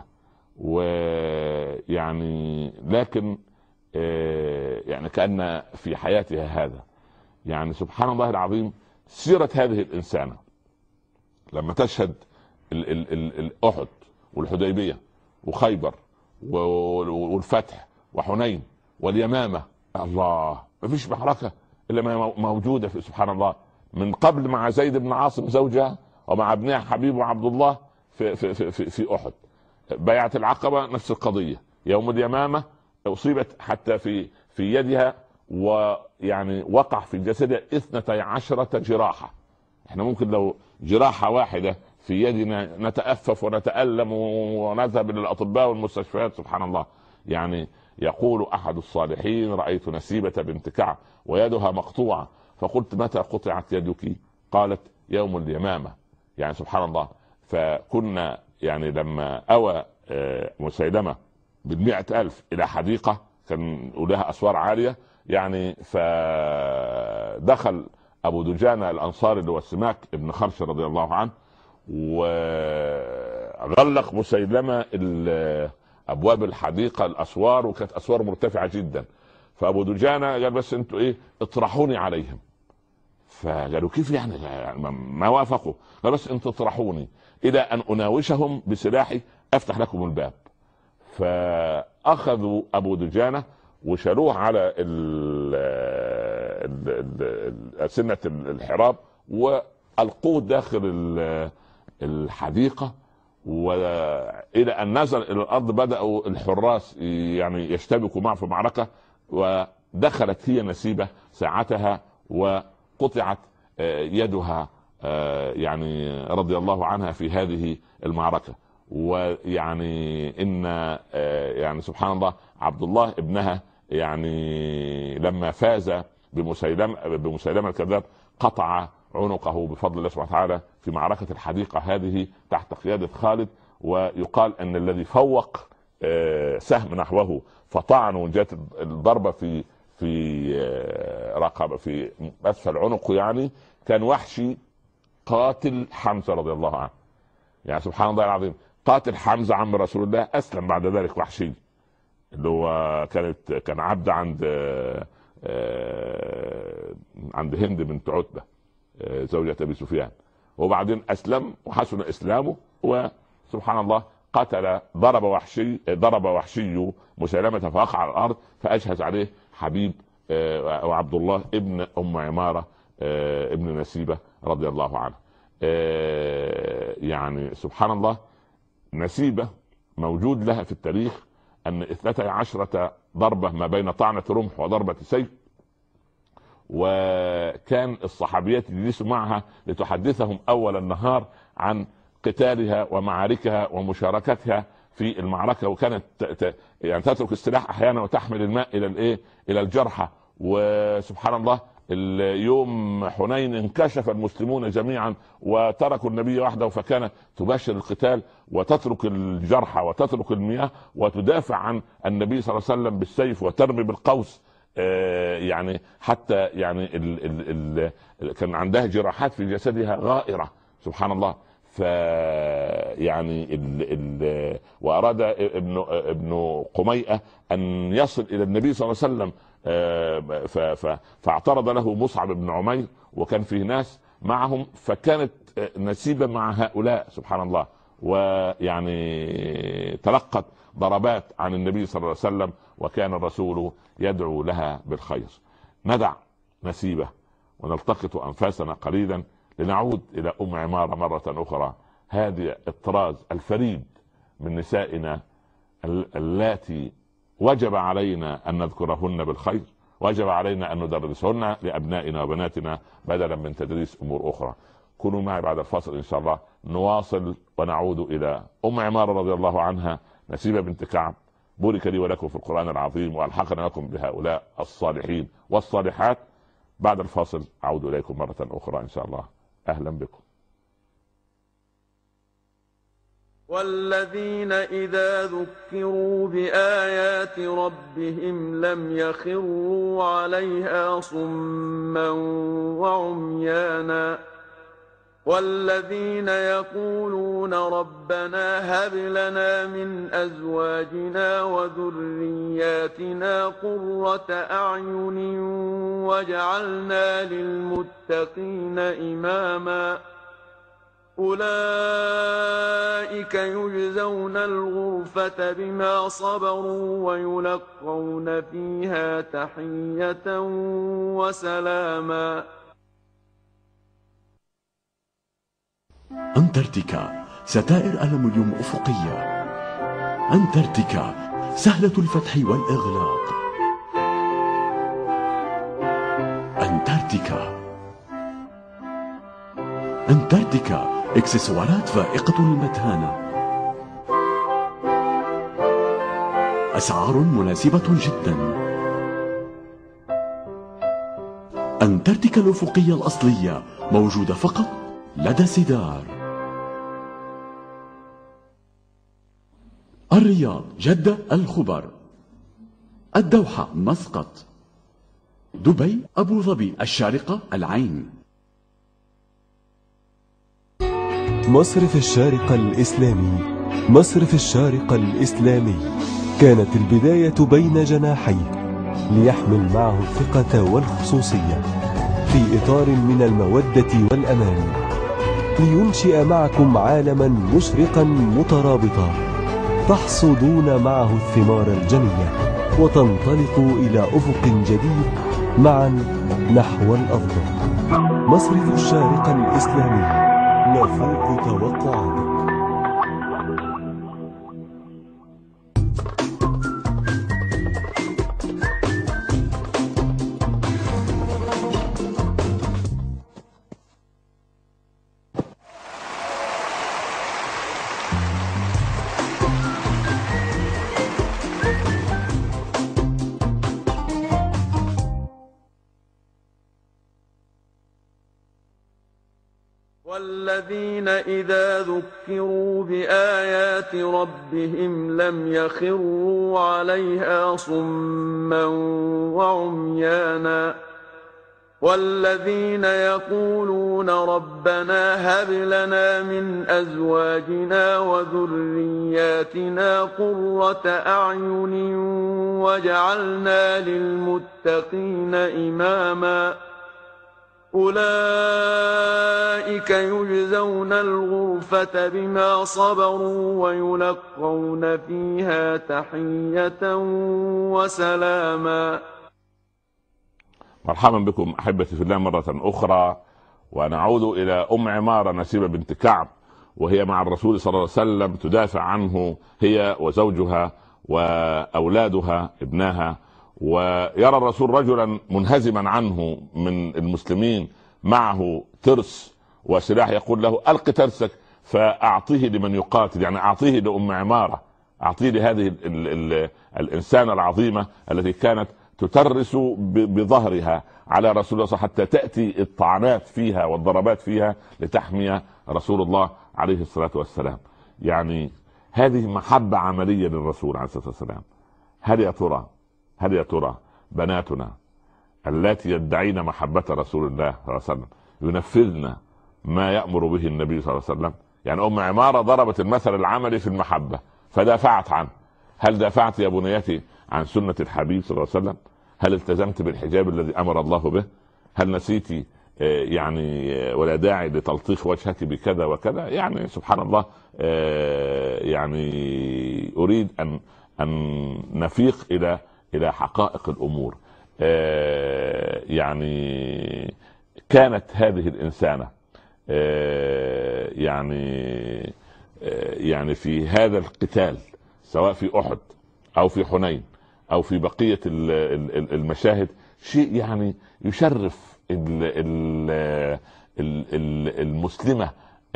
ويعني لكن يعني كأن في حياتها هذا، يعني سبحان الله العظيم، سيرة هذه الإنسانة لما تشهد أحد والحديبية وخيبر والفتح وحنين واليمامة، الله ما فيش معركة إلا ما موجودة في سبحان الله، من قبل مع زيد بن عاصم زوجها ومع ابنها حبيب وعبد الله في أحد. بيعة العقبة نفس القضية. يوم اليمامة أصيبت حتى في يدها، ويعني وقع في جسدها 12 جراحة. احنا ممكن لو جراحة واحدة في يدنا نتأفف ونتألم ونذهب إلى الأطباء والمستشفيات. سبحان الله. يعني يقول أحد الصالحين رأيت نسيبة بنت كعب ويدها مقطوعة، فقلت متى قطعت يدك؟ قالت يوم اليمامة. يعني سبحان الله. فكنا يعني لما أوى مسيلمة ب100,000 إلى حديقة كان لها أسوار عالية، يعني فدخل أبو دجانة الأنصاري اللي هو السماك ابن خرش رضي الله عنه، وغلق مسيلمة أبواب الحديقة الأسوار، وكانت أسوار مرتفعة جدا. فأبو دجانة قال بس أنتوا إيه اطرحوني عليهم. فقالوا كيف يعني ما وافقوا؟ قال بس أنتوا اطرحوني إلى أن أناوشهم بسلاحي أفتح لكم الباب. فأخذوا أبو دجانة وشالوه على سنة الحراب وألقوه داخل الحديقة، وإلى أن نزل إلى الأرض بدأوا الحراس يعني يشتبكوا معه في معركة، ودخلت هي نسيبة ساعتها وقطعت يدها يعني رضي الله عنها في هذه المعركة. ويعني إن يعني سبحان الله عبد الله ابنها يعني لما فاز بمسيلمة الكذاب قطع عنقه بفضل الله سبحانه وتعالى في معركة الحديقة هذه تحت قيادة خالد. ويقال أن الذي فوق سهم نحوه فطعنه جات الضربة في رقبة في أسفل عنقه، يعني كان وحشي قاتل حمزة رضي الله عنه. يعني سبحان الله العظيم، قاتل حمزة عم رسول الله أسلم بعد ذلك وحشي، اللي هو كان عبد عند هند بنت عتبة زوجة أبي سفيان، وبعدين أسلم وحسن إسلامه، وسبحان الله قتل ضرب وحشي مسيلمة فوقع على الأرض، فأجهز عليه حبيب وعبد الله ابن أم عمارة ابن نسيبة رضي الله عنه. يعني سبحان الله، نسيبة موجود لها في التاريخ أن 12 ضربة ما بين طعنة رمح وضربة سيف، وكان الصحابيات يجلسوا معها لتحدثهم أول النهار عن قتالها ومعاركها ومشاركتها في المعركة، وكانت يعني تترك السلاح أحيانا وتحمل الماء إلى الجرحى. وسبحان الله اليوم حنين انكشف المسلمون جميعا وتركوا النبي وحده، فكانت تباشر القتال وتترك الجرحى وتترك المياه وتدافع عن النبي صلى الله عليه وسلم بالسيف وترمي بالقوس. يعني حتى يعني كان عندها جراحات في جسدها غائرة سبحان الله. يعني وأراد ابن قميئة أن يصل إلى النبي صلى الله عليه وسلم، فاعترض له مصعب بن عمير وكان فيه ناس معهم، فكانت نسيبة مع هؤلاء سبحان الله، ويعني تلقت ضربات عن النبي صلى الله عليه وسلم، وكان الرسول يدعو لها بالخير. ندع نسيبة ونلتقط أنفاسنا قليلا لنعود إلى أم عمارة مرة أخرى، هذه الطراز الفريد من نسائنا اللاتي وجب علينا أن نذكرهن بالخير، وجب علينا أن ندرسهن لأبنائنا وبناتنا بدلا من تدريس أمور أخرى. كونوا معي بعد الفاصل إن شاء الله، نواصل ونعود إلى أم عمارة رضي الله عنها نسيبة بنت كعب. بورك لي ولكم في القرآن العظيم، وألحقنا لكم بهؤلاء الصالحين والصالحات. بعد الفاصل أعود إليكم مرة أخرى إن شاء الله. أهلا بكم. والذين إذا ذكروا بآيات ربهم لم يخروا عليها صما وعميانا، والذين يقولون ربنا هب لنا من أزواجنا وذرياتنا قرة أعين واجعلنا للمتقين إماما. أولئك يجزون الغرفة بما صبروا ويلقون فيها تحية وسلاما. أنتاركتيكا، ستائر ألمنيوم أفقية. أنتاركتيكا، سهلة الفتح والإغلاق. أنتاركتيكا. أنتاركتيكا، إكسسوارات فائقة المتانة، أسعار مناسبة جدا. أنتاركتيكا الأفقية الأصلية موجودة فقط لدى سيدار. الرياض، جدة، الخبر، الدوحة، مسقط، دبي، أبو ظبي، الشارقة، العين. مصرف الشارقة الإسلامي. مصرف الشارقة الإسلامي كانت البداية بين جناحيه ليحمل معه الثقة والخصوصية في إطار من المودة والأمان، لينشئ معكم عالما مشرقا مترابطا تحصدون معه الثمار الجنية وتنطلقوا إلى أفق جديد معا نحو الأفضل. مصرف الشارقة الإسلامي، نفوق توقعاتك. والذين إذا ذكروا بآيات ربهم لم يخروا عليها صما وعميانا والذين يقولون ربنا هب لنا من أزواجنا وذرياتنا قرة أعين واجعلنا للمتقين إماما أولئك يجزون الغرفة بما صبروا ويلقون فيها تحية وسلاما. مرحبا بكم أحبتي في الله مرة أخرى، ونعود إلى أم عمارة نسيبة بنت كعب، وهي مع الرسول صلى الله عليه وسلم تدافع عنه هي وزوجها وأولادها ابنها. ويرى الرسول رجلا منهزما عنه من المسلمين معه ترس وسلاح، يقول له ألق ترسك فأعطيه لمن يقاتل، يعني أعطيه لأم عمارة، أعطيه لهذه الإنسانة العظيمة التي كانت تترس بظهرها على رسول الله حتى تأتي الطعنات فيها والضربات فيها لتحمي رسول الله عليه الصلاة والسلام. يعني هذه محبة عملية للرسول عليه الصلاة والسلام. هل يا ترى بناتنا التي يدعين محبة رسول الله صلى الله عليه وسلم ينفذن ما يأمر به النبي صلى الله عليه وسلم؟ يعني أم عمارة ضربت المثل العملي في المحبة فدافعت عنه. هل دافعت يا بنيتي عن سنة الحبيب صلى الله عليه وسلم؟ هل التزمت بالحجاب الذي أمر الله به؟ هل نسيتي يعني ولا داعي لتلطيخ وجهك بكذا وكذا؟ يعني سبحان الله. يعني أريد أن نفيق إلى حقائق الأمور. يعني كانت هذه الإنسانة يعني في هذا القتال، سواء في أحد أو في حنين أو في بقية المشاهد، شيء يعني يشرف المسلمة،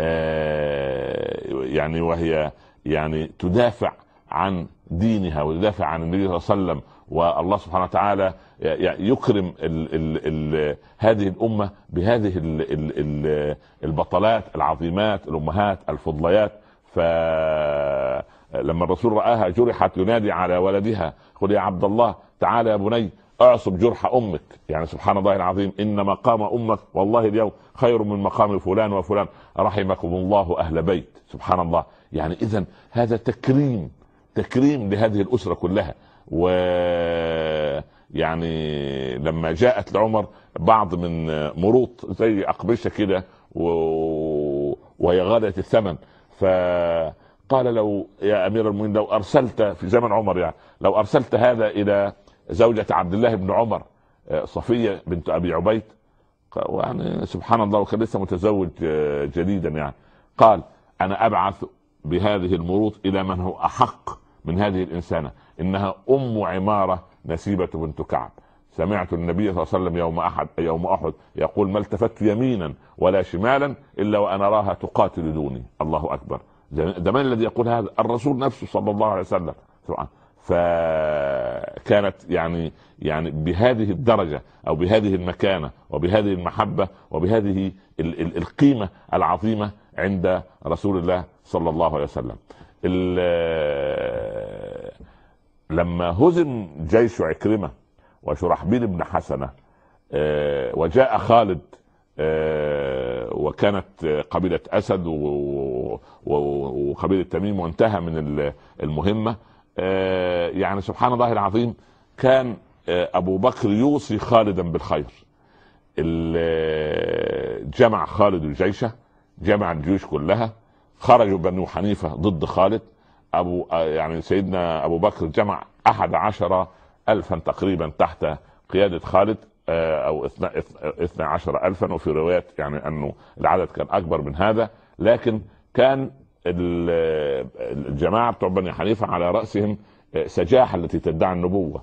يعني وهي يعني تدافع عن دينها ويدافع عن النبي صلى الله عليه وسلم، والله سبحانه وتعالى يكرم هذه الأمة بهذه البطلات العظيمات الأمهات الفضليات. فلما الرسول رآها جرحت ينادي على ولدها قل يا عبد الله تعال يا بني اعصب جرح أمك. يعني سبحان الله العظيم، إن مقام أمك والله اليوم خير من مقام فلان وفلان رحمكم الله أهل بيت. سبحان الله. يعني إذن هذا تكريم لهذه الأسرة كلها. ويعني لما جاءت لعمر بعض من مروط زي أقبشة كده وهي غالية الثمن، فقال لو يا أمير المؤمنين لو أرسلت في زمن عمر، يعني لو أرسلت هذا إلى زوجة عبد الله بن عمر صفية بنت أبي عبيد، يعني سبحان الله، وكان لسه متزوج جديدا، يعني قال أنا أبعث بهذه المروط إلى من هو أحق من هذه الإنسانة، إنها أم عمارة نسيبة بنت كعب. سمعت النبي صلى الله عليه وسلم يوم أحد يقول ما التفت يمينا ولا شمالا إلا وأنا أراها تقاتل دوني. الله أكبر. ده من الذي يقول هذا؟ الرسول نفسه صلى الله عليه وسلم. فكانت يعني بهذه الدرجة أو بهذه المكانة وبهذه المحبة وبهذه القيمة العظيمة عند رسول الله صلى الله عليه وسلم. لما هزم جيش عكرمة وشرحبيل بن حسنة وجاء خالد، وكانت قبيلة أسد وقبيلة تميم وانتهى من المهمة، يعني سبحان الله العظيم كان أبو بكر يوصي خالدا بالخير. جمع خالد الجيش، جمع الجيوش كلها، خرجوا بنو حنيفة ضد خالد. يعني سيدنا أبو بكر جمع 11,000 تقريبا تحت قيادة خالد، أو 12,000، وفي روايات يعني أنه العدد كان أكبر من هذا. لكن كان الجماعة بتوع بني حنيفة على رأسهم سجاح التي تدعي النبوة،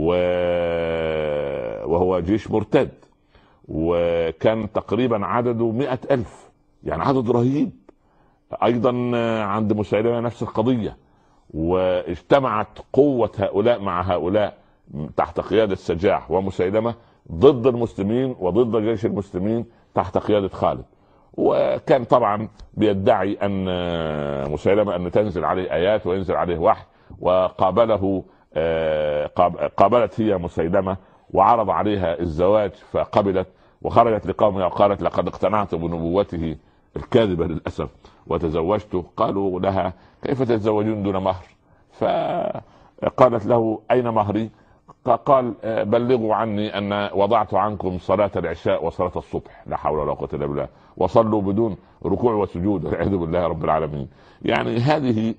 وهو جيش مرتد، وكان تقريبا عدده 100,000، يعني عدد رهيب. أيضا عند مسيلمة نفس القضية، واجتمعت قوة هؤلاء مع هؤلاء تحت قيادة سجاح ومسيلمة ضد المسلمين وضد جيش المسلمين تحت قيادة خالد. وكان طبعا بيدعي ان مسيلمة ان تنزل عليه ايات وينزل عليه وحي، وقابله قابلت هي مسيلمة وعرض عليها الزواج فقبلت، وخرجت لقومها وقالت لقد اقتنعت بنبوته الكاذبة للأسف وتزوجته. قالوا لها كيف تتزوجون دون مهر؟ فقالت له أين مهري؟ قال بلغوا عني أن وضعت عنكم صلاة العشاء وصلاة الصبح، لا حول ولا قوة إلا بالله، وصلوا بدون ركوع وسجود والعياذ بالله رب العالمين. يعني هذه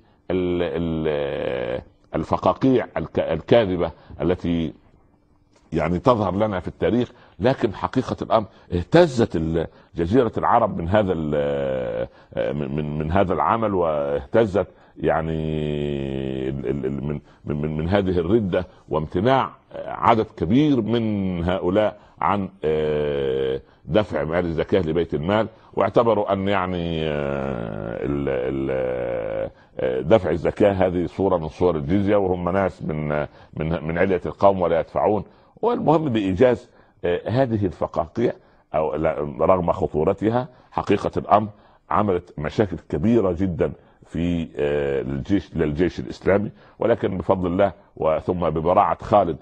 الفقاقيع الكاذبة التي يعني تظهر لنا في التاريخ، لكن حقيقة الأمر اهتزت جزيرة العرب من هذا العمل، واهتزت يعني من هذه الردة وامتناع عدد كبير من هؤلاء عن دفع مال الزكاة لبيت المال، واعتبروا أن يعني دفع الزكاة هذه صورة من صور الجزية، وهم ناس من علية القوم ولا يدفعون. والمهم بإيجاز هذه الفقاقيع أو رغم خطورتها حقيقة الأمر عملت مشاكل كبيرة جدا في للجيش الإسلامي، ولكن بفضل الله وثم ببراعة خالد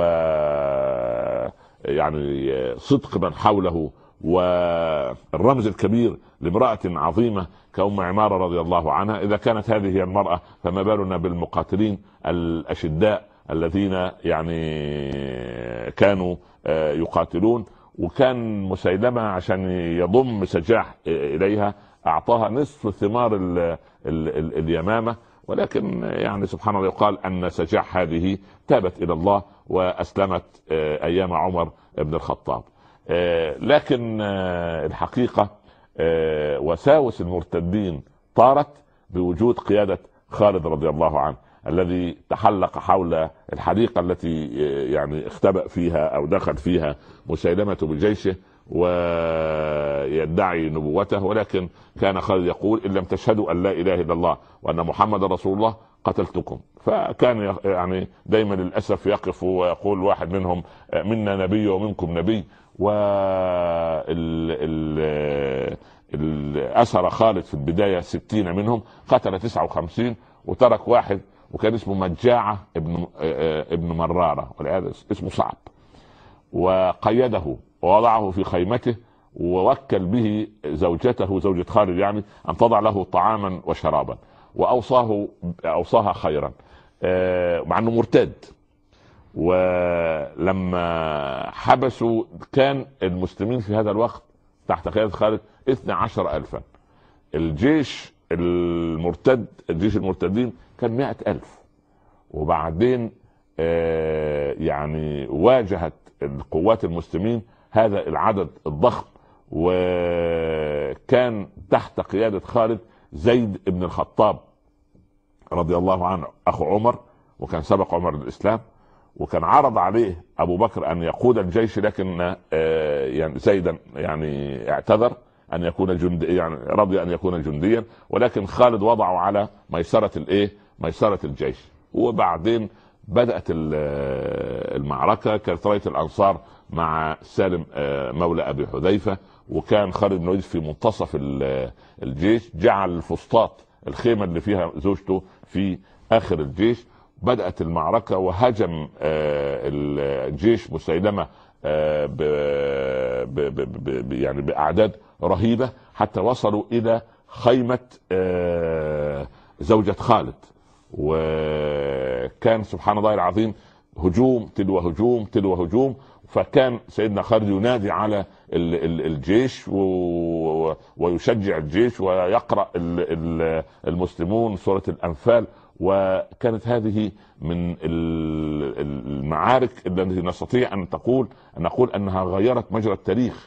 ويعني صدق من حوله والرمز الكبير لامرأة عظيمة كأم عمارة رضي الله عنها، إذا كانت هذه هي المرأة فما بالنا بالمقاتلين الأشداء الذين يعني كانوا يقاتلون. وكان مسيلمة عشان يضم سجاح إليها أعطاها نصف ثمار اليمامة، ولكن يعني سبحان الله يقال أن سجاح هذه تابت إلى الله وأسلمت أيام عمر بن الخطاب. لكن الحقيقة وساوس المرتدين طارت بوجود قيادة خالد رضي الله عنه، الذي تحلق حول الحديقة التي يعني اختبأ فيها أو دخل فيها مسيلمة بجيشه ويدعي نبوته، ولكن كان خالد يقول إن لم تشهدوا أن لا إله إلا الله وأن محمد رسول الله قتلتكم. فكان يعني دايما للأسف يقف ويقول واحد منهم منا نبي ومنكم نبي. أسر خالد في البداية 60 منهم، قتل 59 وترك واحد وكان اسمه مجاعة ابن مرارة والعياذ اسمه صعب، وقيده ووضعه في خيمته ووكل به زوجته زوجة خالد يعني أن تضع له طعاما وشرابا، وأوصاها خيرا مع أنه مرتد. ولما حبسوا كان المسلمين في هذا الوقت تحت قيادة خالد 12,000. الجيش المرتد الجيش المرتدين كان 100,000. وبعدين يعني واجهت القوات المسلمين هذا العدد الضخم، وكان تحت قيادة خالد زيد بن الخطاب رضي الله عنه أخو عمر، وكان سبق عمر للإسلام، وكان عرض عليه أبو بكر أن يقود الجيش، لكن يعني زيدا يعني اعتذر أن يكون جندي، يعني رضي أن يكون جنديا، ولكن خالد وضعه على ميسرة الجيش. وبعدين بدأت المعركة. كانت راية الأنصار مع سالم مولى أبي حذيفة، وكان خالد بن الوليد في منتصف الجيش، جعل الفسطاط الخيمة اللي فيها زوجته في آخر الجيش. بدأت المعركة وهجم الجيش مسيلمة يعني بأعداد رهيبة حتى وصلوا إلى خيمة زوجة خالد. وكان سبحان الله العظيم هجوم تلو هجوم تلو هجوم، فكان سيدنا خالد ينادي على الجيش ويشجع الجيش ويقرأ المسلمون سورة الأنفال. وكانت هذه من المعارك التي نستطيع أن نقول أنها غيرت مجرى التاريخ.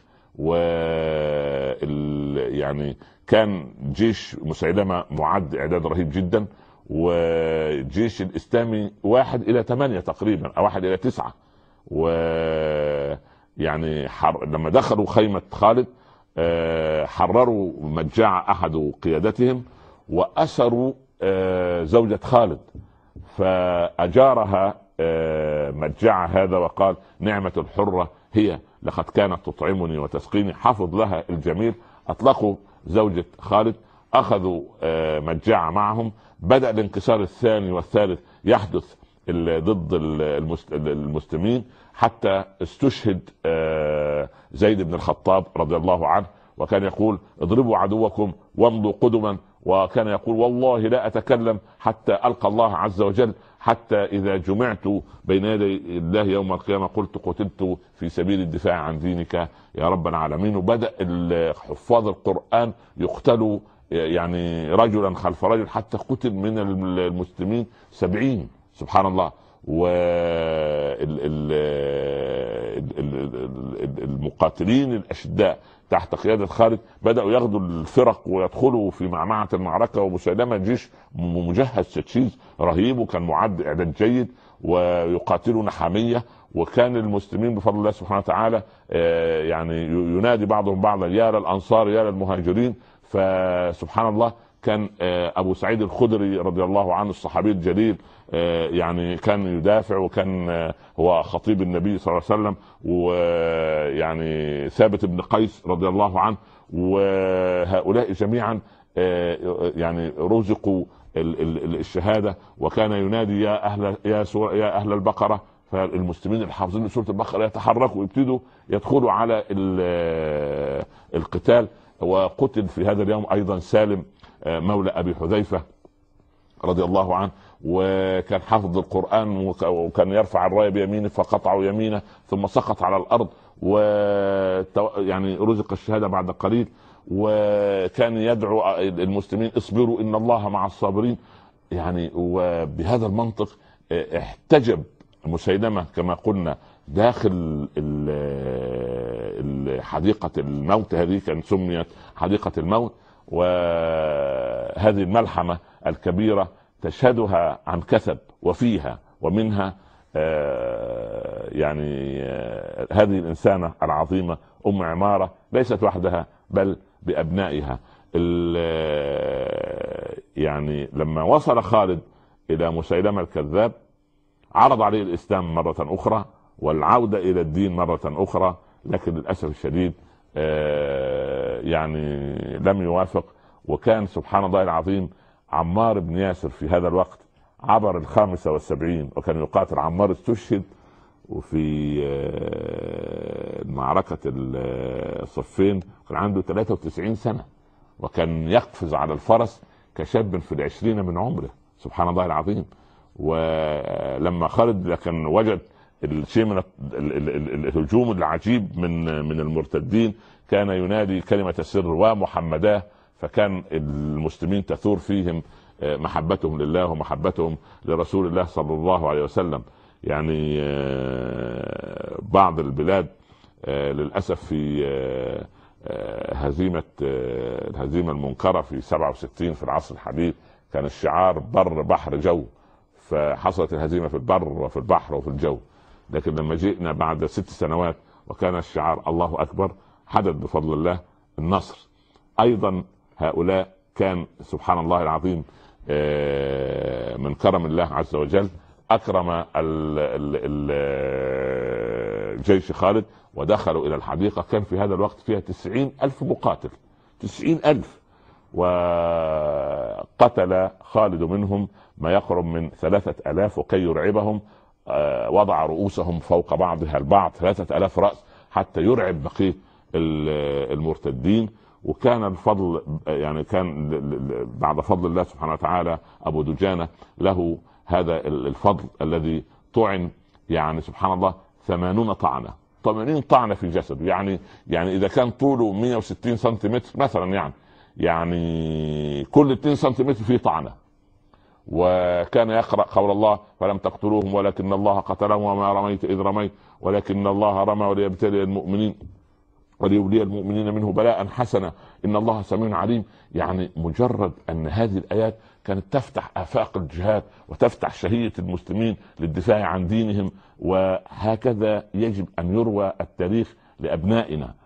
يعني كان جيش مسيلمة معد إعداد رهيب جدا، والجيش الإسلامي 1-8 تقريبا أو 1-9. ويعني لما دخلوا خيمة خالد حرروا مجاعة أحد قيادتهم وأسروا زوجة خالد، فأجارها مجاعة هذا وقال نعمة الحرة هي، لقد كانت تطعمني وتسقيني. حفظ لها الجميل، اطلقوا زوجة خالد، اخذوا مجاعة معهم، بدأ الانكسار الثاني والثالث يحدث ضد المسلمين، حتى استشهد زيد بن الخطاب رضي الله عنه، وكان يقول اضربوا عدوكم وامضوا قدما، وكان يقول والله لا أتكلم حتى ألقى الله عز وجل، حتى إذا جمعت بين يدي الله يوم القيامة قلت قتلت في سبيل الدفاع عن دينك يا رب العالمين. وبدأ حفاظ القرآن يقتلوا يعني رجلا خلف رجل، حتى قتل من المسلمين 70 سبحان الله. والمقاتلين الأشداء تحت قيادة خالد بدأوا ياخذوا الفرق ويدخلوا في معمعة المعركة، ومسيلمة جيش مجهز تجهيز رهيب، وكان معد إعداد جيد، ويقاتلون حامية. وكان المسلمين بفضل الله سبحانه وتعالى يعني ينادي بعضهم بعضا يا للأنصار يا للمهاجرين. فسبحان الله كان أبو سعيد الخدري رضي الله عنه الصحابي الجليل يعني كان يدافع، وكان هو خطيب النبي صلى الله عليه وسلم، ويعني ثابت بن قيس رضي الله عنه، وهؤلاء جميعا يعني رزقوا الشهادة. وكان ينادي يا أهل البقرة، فالمسلمين الحافظين لسورة البقرة يتحركوا ويبتدوا يدخلوا على القتال. وقتل في هذا اليوم أيضا سالم مولى أبي حذيفة رضي الله عنه، وكان حافظ القرآن، وكان يرفع الراية بيمينه فقطعوا يمينه ثم سقط على الأرض، يعني رزق الشهادة بعد قليل. وكان يدعو المسلمين اصبروا إن الله مع الصابرين يعني. وبهذا المنطق احتجب مسيلمة كما قلنا داخل حديقة الموت، هذه كان سميت حديقة الموت. وهذه الملحمة الكبيرة تشهدها عن كثب، وفيها ومنها يعني هذه الإنسانة العظيمة أم عمارة ليست وحدها بل بأبنائها. يعني لما وصل خالد إلى مسيلمة الكذاب عرض عليه الإسلام مرة أخرى والعودة إلى الدين مرة أخرى، لكن للأسف الشديد يعني لم يوافق. وكان سبحان الله العظيم عمار بن ياسر في هذا الوقت عبر 75، وكان يقاتل. عمار استشهد وفي معركة الصفين كان عنده 93 سنة، وكان يقفز على الفرس كشاب في 20 من عمره سبحان الله العظيم. ولما خالد لكن وجد الشيء من الهجوم العجيب من المرتدين، كان ينادي كلمة السر ومحمداه، فكان المسلمين تثور فيهم محبتهم لله ومحبتهم لرسول الله صلى الله عليه وسلم. يعني بعض البلاد للأسف في الهزيمة المنكرة في 67 في العصر الحديث كان الشعار بر بحر جو، فحصلت الهزيمة في البر وفي البحر وفي الجو. لكن لما جئنا بعد 6 سنوات وكان الشعار الله أكبر، حدث بفضل الله النصر. أيضا هؤلاء كان سبحان الله العظيم من كرم الله عز وجل أكرم الجيش خالد، ودخلوا إلى الحديقة. كان في هذا الوقت فيها 90,000 مقاتل، 90,000، وقتل خالد منهم ما يقرب من 3,000. وكي يرعبهم وضع رؤوسهم فوق بعضها البعض 3,000 رأس حتى يرعب بقية المرتدين. وكان الفضل يعني كان بعد فضل الله سبحانه وتعالى أبو دجانة له هذا الفضل الذي طعن يعني سبحان الله 80 طعنة، 80 طعنة في جسده. يعني إذا كان طوله 160 سنتيمتر مثلا يعني كل 2 سنتيمتر فيه طعنة. وكان يقرأ قول الله فلم تقتلوهم ولكن الله قتلهم وما رميت إذ رميت ولكن الله رمى وليبتلي المؤمنين وليبلي المؤمنين منه بلاء حسنا إن الله سميع عليم. يعني مجرد أن هذه الآيات كانت تفتح آفاق الجهاد وتفتح شهية المسلمين للدفاع عن دينهم. وهكذا يجب أن يروى التاريخ لأبنائنا.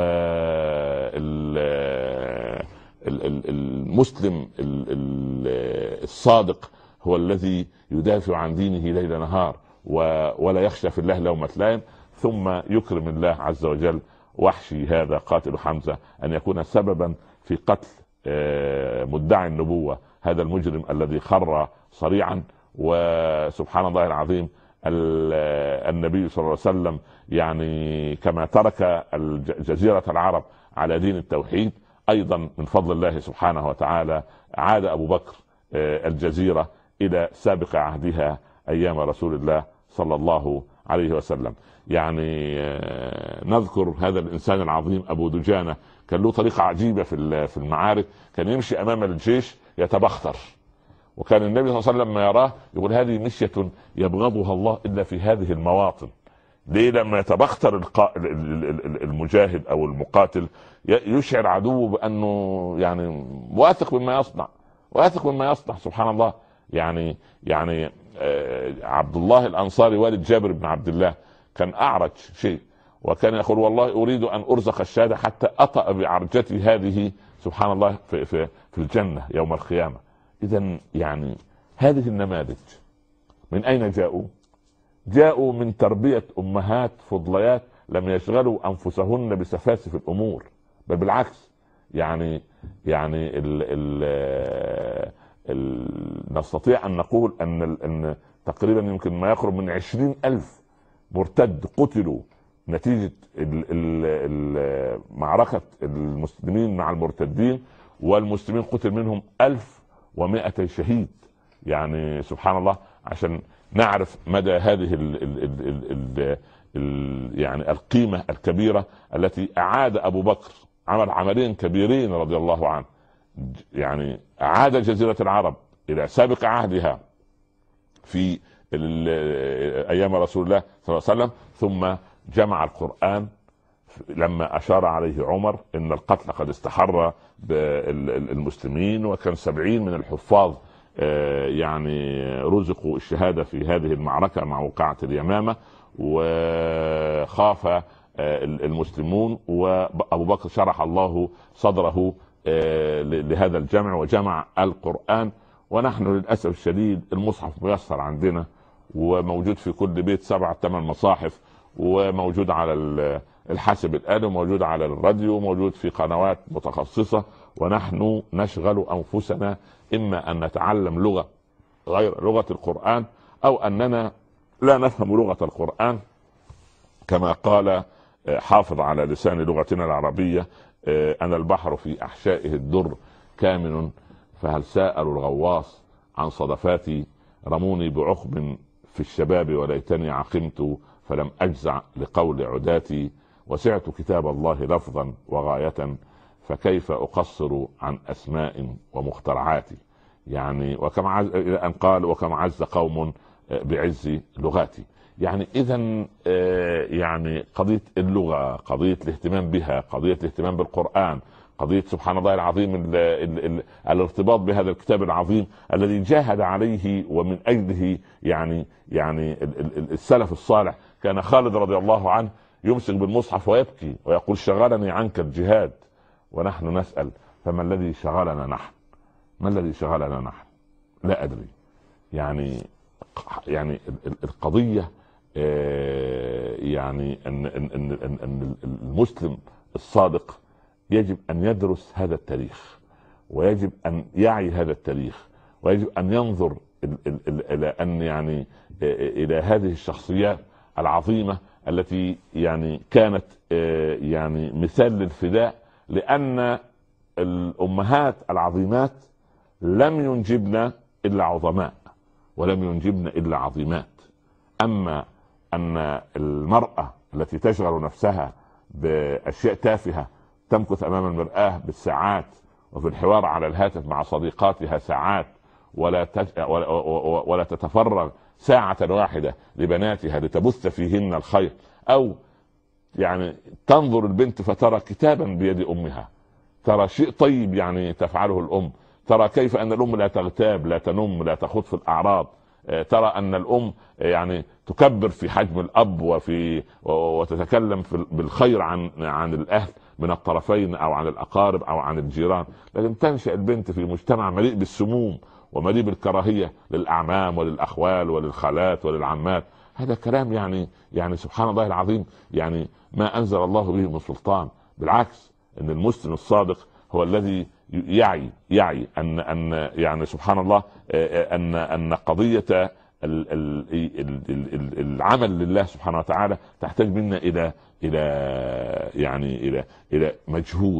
والمسلم الصادق هو الذي يدافع عن دينه ليل نهار ولا يخشى في الله لومة لائم، ثم يكرم الله عز وجل وحشي هذا قاتل حمزة أن يكون سببا في قتل مدعي النبوة، هذا المجرم الذي خر صريعا. وسبحان الله العظيم النبي صلى الله عليه وسلم يعني كما ترك جزيرة العرب على دين التوحيد، أيضا من فضل الله سبحانه وتعالى عاد أبو بكر الجزيرة إلى سابق عهدها أيام رسول الله صلى الله عليه وسلم. يعني نذكر هذا الإنسان العظيم أبو دجانة، كان له طريقة عجيبة في المعارك، كان يمشي أمام الجيش يتبختر، وكان النبي صلى الله عليه وسلم ما يراه يقول هذه مشية يبغضها الله إلا في هذه المواطن. ليه؟ لما يتبختر المجاهد أو المقاتل يشعر عدوه بأنه يعني واثق مما يصنع، واثق مما يصنع. سبحان الله. يعني عبد الله الأنصاري والد جابر بن عبد الله كان أعرج شيء، وكان يقول والله أريد أن أرزق الشهادة حتى أطأ بعرجتي هذه سبحان الله في الجنة يوم القيامة. إذن يعني هذه النماذج من أين جاءوا؟ جاءوا من تربية أمهات فضليات لم يشغلوا أنفسهن بسفاسف الأمور، بل بالعكس. يعني نستطيع أن نقول أن تقريبا يمكن ما يقرب من 20,000 مرتد قتلوا نتيجة معركة المسلمين مع المرتدين، والمسلمين قتل منهم 1,100 شهيد. يعني سبحان الله، عشان نعرف مدى هذه يعني القيمة الكبيرة التي أعاد أبو بكر، عمل عملين كبيرين رضي الله عنه. يعني أعاد جزيرة العرب إلى سابق عهدها في أيام رسول الله صلى الله عليه وسلم، ثم جمع القرآن لما أشار عليه عمر إن القتل قد استحر بالمسلمين، وكان 70 من الحفاظ يعني رزقوا الشهادة في هذه المعركة مع وقعة اليمامة، وخاف المسلمون، وأبو بكر شرح الله صدره لهذا الجمع وجمع القرآن. ونحن للأسف الشديد المصحف ميسر عندنا وموجود في كل بيت 7-8 مصاحف، وموجود على الحاسب الآلي، وموجود على الراديو، وموجود في قنوات متخصصة، ونحن نشغل أنفسنا إما أن نتعلم لغة غير لغة القرآن، أو أننا لا نفهم لغة القرآن. كما قال حافظ على لسان لغتنا العربية: أنا البحر في أحشائه الدر كامن، فهل سائل الغواص عن صدفاتي، رموني بعقب في الشباب وليتني عقمت، فلم أجزع لقول عداتي، وسعت كتاب الله لفظا وغاية، فكيف أقصر عن أسماء ومخترعات. يعني وكما إلى أن قال: وكما عز قوم بعز لغاتي. يعني إذن يعني قضية اللغة، قضية الاهتمام بها، قضية الاهتمام بالقرآن، قضية سبحان الله العظيم الارتباط بهذا الكتاب العظيم الذي جاهد عليه ومن أجله يعني السلف الصالح. كان خالد رضي الله عنه يمسك بالمصحف ويبكي ويقول: شغلني عنك الجهاد. ونحن نسأل: فما الذي شغلنا نحن؟ ما الذي شغلنا نحن؟ لا أدري. يعني القضية يعني أن المسلم الصادق يجب أن يدرس هذا التاريخ، ويجب أن يعي هذا التاريخ، ويجب أن ينظر إلى هذه الشخصيات العظيمة التي يعني كانت يعني مثال للفداء، لأن الأمهات العظيمات لم ينجبن إلا عظماء، ولم ينجبن إلا عظيمات. أما أن المرأة التي تشغل نفسها بأشياء تافهة، تمكث أمام المرآة بالساعات، وفي الحوار على الهاتف مع صديقاتها ساعات، ولا تتفرغ ساعة واحدة لبناتها لتبث فيهن الخير، أو يعني تنظر البنت فترى كتابا بيد أمها، ترى شيء طيب يعني تفعله الأم، ترى كيف أن الأم لا تغتاب، لا تنم، لا تخوض في الأعراض، ترى أن الأم يعني تكبر في حجم الأب وتتكلم بالخير عن الأهل من الطرفين، أو عن الأقارب، أو عن الجيران. لكن تنشأ البنت في مجتمع مليء بالسموم ومليء بالكراهية للأعمام وللأخوال وللخالات وللعمات. هذا كلام يعني سبحان الله العظيم، يعني ما انزل الله به من سلطان. بالعكس، ان المسلم الصادق هو الذي يعي ان يعني سبحان الله ان قضيه العمل لله سبحانه وتعالى تحتاج منا الى يعني الى مجهود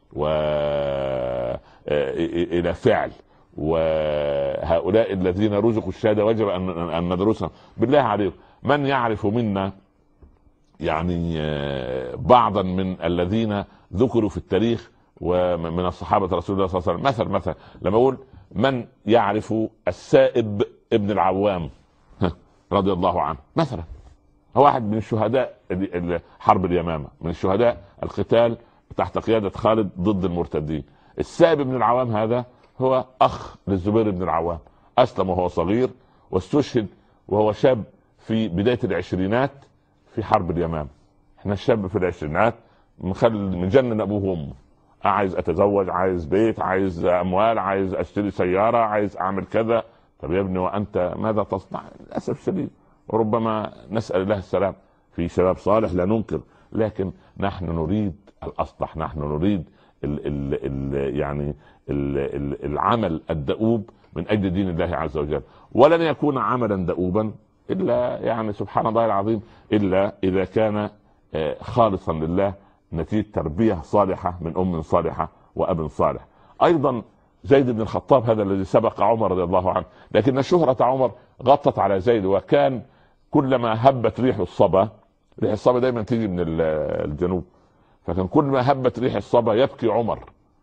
والى فعل. وهؤلاء الذين رزقوا الشهاده وجب ان ندرسهم. بالله عليكم، من يعرف منا يعني بعضا من الذين ذكروا في التاريخ ومن الصحابه رسول الله صلى الله عليه وسلم؟ مثلا لما اقول من يعرف السائب ابن العوام رضي الله عنه مثلا، هو واحد من الشهداء حرب اليمامة، من الشهداء القتال تحت قيادة خالد ضد المرتدين. السائب بن العوام هذا هو أخ للزبير بن العوام، أسلم وهو صغير واستشهد وهو شاب في بداية العشرينات في حرب اليمامة. احنا الشاب في العشرينات مجنن أبوه وأمه، عايز أتزوج، عايز بيت، عايز أموال، عايز أشتري سيارة، عايز أعمل كذا. طب يا ابني وأنت ماذا تصنع؟ للأسف الشديد وربما نسأل الله السلام، في شباب صالح لا ننكر، لكن نحن نريد الأصلح، نحن نريد العمل الدؤوب من أجل دين الله عز وجل. ولن يكون عملا دؤوبا إلا يعني سبحان الله العظيم إلا إذا كان خالصا لله، نتيجة تربية صالحة من أم صالحة وأب صالح. أيضا زيد بن الخطاب هذا الذي سبق عمر رضي الله عنه، لكن شهرة عمر غطت على زيد، وكان كلما هبت ريح الصبا، ريح الصبا دايما تيجي من الجنوب، فكان كل ما هبت ريح الصبا يبكي عمر،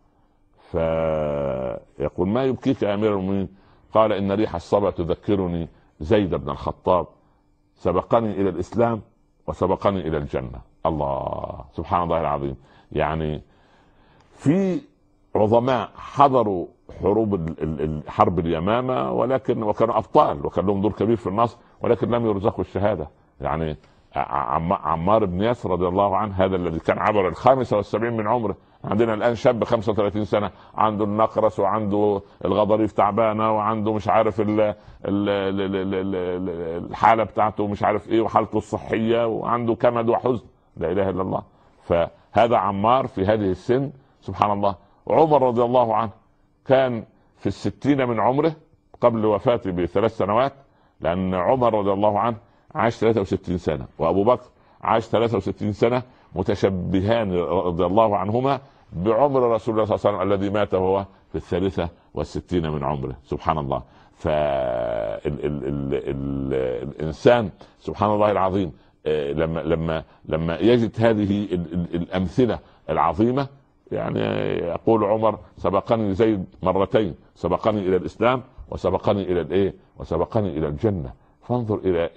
فيقول ما يبكيك يا أمير المؤمنين؟ قال إن ريح الصبا تذكرني زيد بن الخطاب، سبقني إلى الإسلام وسبقني إلى الجنة. الله سبحان الله العظيم. يعني في عظماء حضروا حرب اليمامة وكانوا أبطال وكان لهم دور كبير في النصر، ولكن لم يرزقوا الشهادة. يعني عمار بن ياسر رضي الله عنه، هذا الذي كان عبر 75 من عمره. عندنا الآن شاب 35 سنة عنده النقرس وعنده الغضاريف تعبانة وعنده مش عارف الحالة بتاعته مش عارف ايه وحالته الصحية وعنده كمد وحزن، لا إله إلا الله. فهذا عمار في هذه السن سبحان الله. عمر رضي الله عنه كان في 60 من عمره قبل وفاته ب3 سنوات، لأن عمر رضي الله عنه عاش 63 سنة وأبو بكر عاش 63 سنة، متشبهان رضي الله عنهما بعمر رسول الله صلى الله عليه وسلم الذي مات وهو في 63 من عمره سبحان الله. فالإنسان سبحان الله العظيم لما يجد هذه الأمثلة العظيمة، يعني يقول عمر سبقني زيد مرتين، سبقني إلى الإسلام وسبقني إلى الإيه وسبقني إلى الجنة. فانظر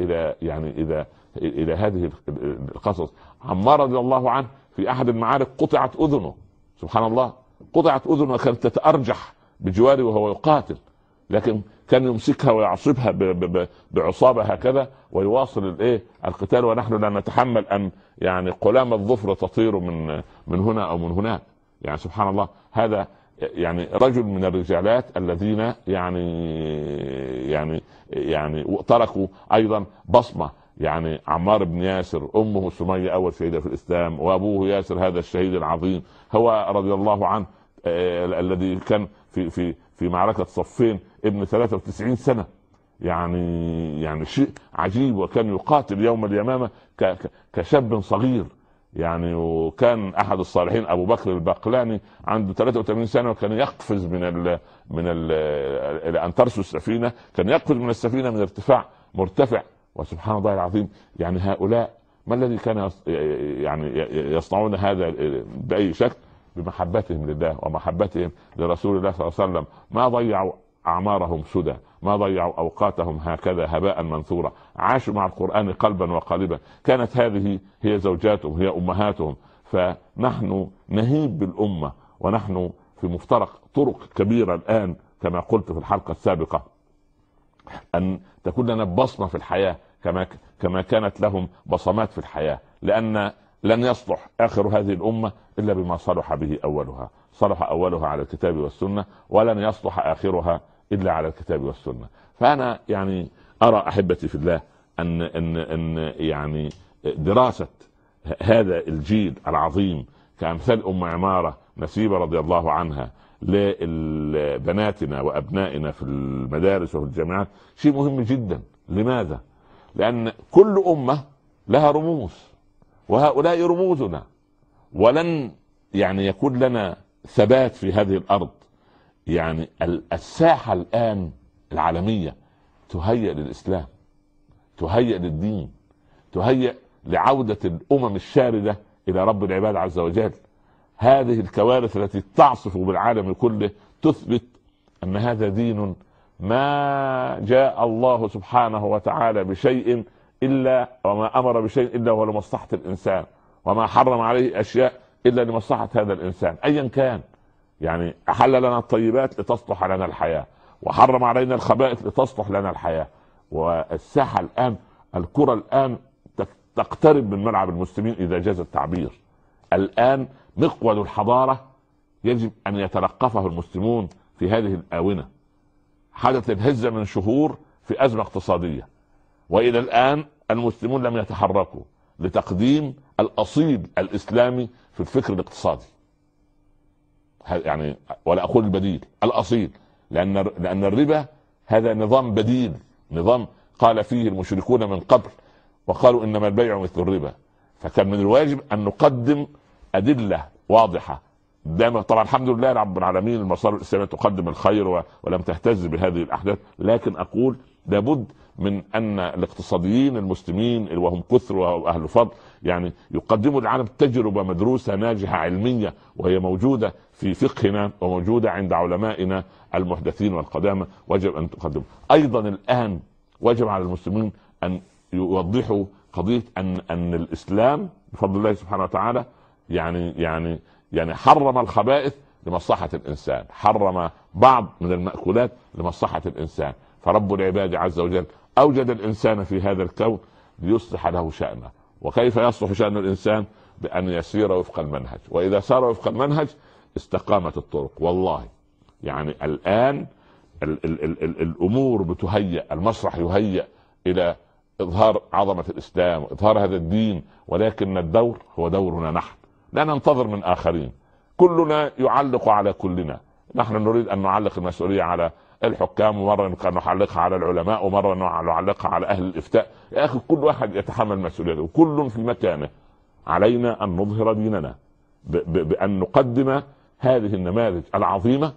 إلى هذه القصص. عمار رضي الله عنه في أحد المعارك قطعت أذنه سبحان الله، قطعت أذنه وكانت تتأرجح بجواره وهو يقاتل، لكن كان يمسكها ويعصبها بعصابة هكذا ويواصل القتال، ونحن لا نتحمل أن يعني قلام الظفر تطير من هنا أو من هناك. يعني سبحان الله، هذا يعني رجل من الرجالات الذين يعني تركوا أيضا بصمة. يعني عمار بن ياسر أمه سمية أول شهيدة في الإسلام، وأبوه ياسر هذا الشهيد العظيم، هو رضي الله عنه الذي كان في معركة صفين ابن 93 سنة. يعني شيء عجيب، وكان يقاتل يوم اليمامة كشاب صغير. يعني وكان أحد الصالحين أبو بكر الباقلاني عنده 83 سنة، وكان يقفز إلى أن ترسو السفينة، كان يقفز من السفينة من ارتفاع مرتفع. وسبحان الله العظيم، يعني هؤلاء ما الذي كان يعني يصنعون هذا بأي شكل؟ بمحبتهم لله ومحبتهم لرسول الله صلى الله عليه وسلم. ما ضيعوا أعمارهم سدى، ما ضيعوا أوقاتهم هكذا هباء منثورا، عاشوا مع القرآن قلبا وقالبا. كانت هذه هي زوجاتهم، هي أمهاتهم. فنحن نهيب بالأمة، ونحن في مفترق طرق كبيرة الآن كما قلت في الحلقة السابقة، أن تكون لنا بصمة في الحياة كما كانت لهم بصمات في الحياة، لأن لن يصلح آخر هذه الأمة إلا بما صلح به أولها. صلح أولها على الكتاب والسنة، ولن يصلح آخرها إلا على الكتاب والسنة. فأنا يعني أرى أحبتي في الله ان يعني دراسة هذا الجيل العظيم كأمثال أم عمارة نسيبة رضي الله عنها لبناتنا وأبنائنا في المدارس وفي الجامعات شيء مهم جدا. لماذا؟ لأن كل أمة لها رموز، وهؤلاء رموزنا، ولن يعني يكون لنا ثبات في هذه الأرض. يعني الساحة الآن العالمية تهيئ للإسلام، تهيئ للدين، تهيئ لعودة الأمم الشاردة إلى رب العباد عز وجل. هذه الكوارث التي تعصف بالعالم كله تثبت أن هذا دين ما جاء الله سبحانه وتعالى بشيء إلا وما أمر بشيء إلا هو لمصلحة الإنسان، وما حرم عليه أشياء إلا لمصلحة هذا الإنسان أيا كان. يعني أحل لنا الطيبات لتصلح لنا الحياة، وحرم علينا الخبائث لتصلح لنا الحياة. والساحة الآن، الكرة الآن تقترب من ملعب المسلمين إذا جاز التعبير. الآن مقود الحضارة يجب أن يتلقفه المسلمون في هذه الآونة. حدث الهزة من شهور في أزمة اقتصادية، وإلى الآن المسلمون لم يتحركوا لتقديم الأصيل الإسلامي في الفكر الاقتصادي. يعني ولا أقول البديل، الأصيل، لأن الربا هذا نظام بديل، نظام قال فيه المشركون من قبل وقالوا إنما البيع مثل الربا. فكان من الواجب أن نقدم أدلة واضحة. دائما طبعا الحمد لله رب العالمين المصادر الإسلامية تقدم الخير ولم تهتز بهذه الأحداث، لكن أقول لابد من أن الاقتصاديين المسلمين وهم كثر وأهل فضل يعني يقدموا للعالم تجربة مدروسة ناجحة علمية، وهي موجودة في فقهنا وموجودة عند علمائنا المحدثين والقدامى، وجب أن تقدم. أيضا الآن وجب على المسلمين أن يوضحوا قضية أن الإسلام بفضل الله سبحانه وتعالى يعني حرم الخبائث لمصلحة الإنسان، حرم بعض من المأكولات لمصلحة الإنسان. فرب العباد عز وجل أوجد الإنسان في هذا الكون ليصلح له شأنه. وكيف يصلح شأن الإنسان؟ بأن يسير وفق المنهج، وإذا سار وفق المنهج استقامت الطرق. والله يعني الآن الأمور بتهيأ، المسرح يهيأ إلى إظهار عظمة الإسلام وإظهار هذا الدين، ولكن الدور هو دورنا نحن، لا ننتظر من آخرين. كلنا يعلق على كلنا. نحن نريد أن نعلق المسؤولية على الحكام، ومرة نعلقها على العلماء، ومرة نعلقها على أهل الإفتاء. يا أخي كل واحد يتحمل مسؤوليته وكل في مكانه. علينا أن نظهر ديننا بأن نقدم هذه النماذج العظيمة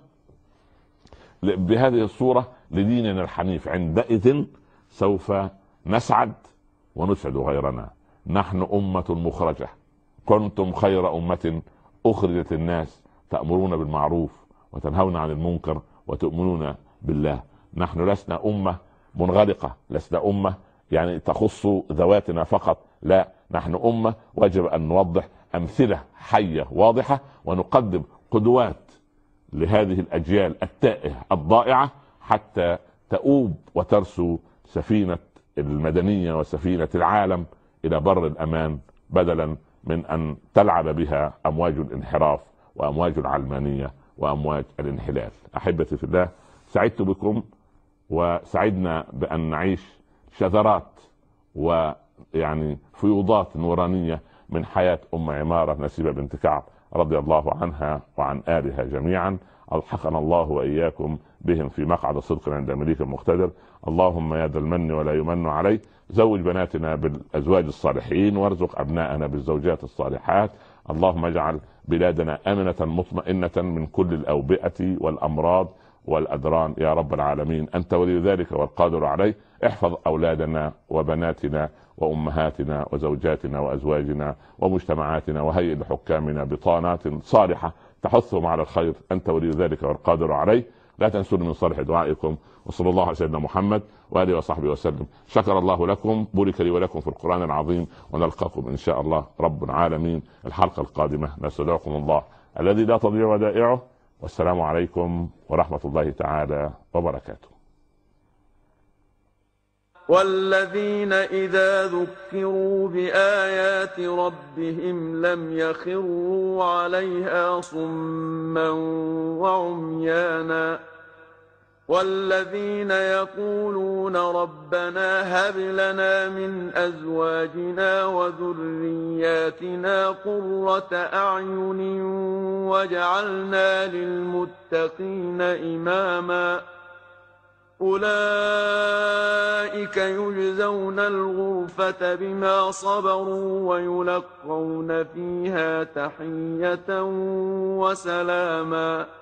بهذه الصورة لديننا الحنيف. عندئذ سوف نسعد ونسعد غيرنا. نحن أمة مخرجة، كنتم خير أمة أخرجت الناس، تأمرون بالمعروف وتنهون عن المنكر وتؤمنون بالله. نحن لسنا أمة منغلقة، لسنا أمة يعني تخص ذواتنا فقط، لا، نحن أمة واجب أن نوضح أمثلة حية واضحة، ونقدم قدوات لهذه الأجيال التائهة الضائعة حتى تؤوب وترسو سفينة المدنية وسفينة العالم إلى بر الأمان، بدلا من أن تلعب بها أمواج الانحراف وأمواج العلمانية وأمواج الانحلال. أحبتي في الله، سعدت بكم وسعدنا بأن نعيش شذرات ويعني فيوضات نورانية من حياة أم عمارة نسيبة بنت كعب رضي الله عنها وعن آلها جميعا. ألحقنا الله وإياكم بهم في مقعد صدق عند المليك المقتدر. اللهم يا ذا المن ولا يمن عليه، زوج بناتنا بالأزواج الصالحين، وارزق أبناءنا بالزوجات الصالحات. اللهم اجعل بلادنا آمنة مطمئنة من كل الأوبئة والأمراض والأدران يا رب العالمين، أنت ولي ذلك والقادر عليه. احفظ أولادنا وبناتنا وأمهاتنا وزوجاتنا وأزواجنا ومجتمعاتنا، وهيئ لحكامنا بطانات صالحة تحثهم على الخير، أنت ولي ذلك والقادر عليه. لا تنسوا من صالح دعائكم، وصلى الله على سيدنا محمد وآله وصحبه وسلم. شكر الله لكم، بارك لي ولكم في القرآن العظيم، ونلقاكم إن شاء الله رب العالمين الحلقة القادمة. نستودعكم الله الذي لا تضيع ودائعه، والسلام عليكم ورحمة الله تعالى وبركاته. والذين إذا ذكروا بآيات ربهم لم يخروا عليها صما وعميانا والذين يقولون ربنا هب لنا من أزواجنا وذرياتنا قرة أعين واجعلنا للمتقين إماما أولئك يجزون الغرفة بما صبروا ويلقون فيها تحية وسلاما.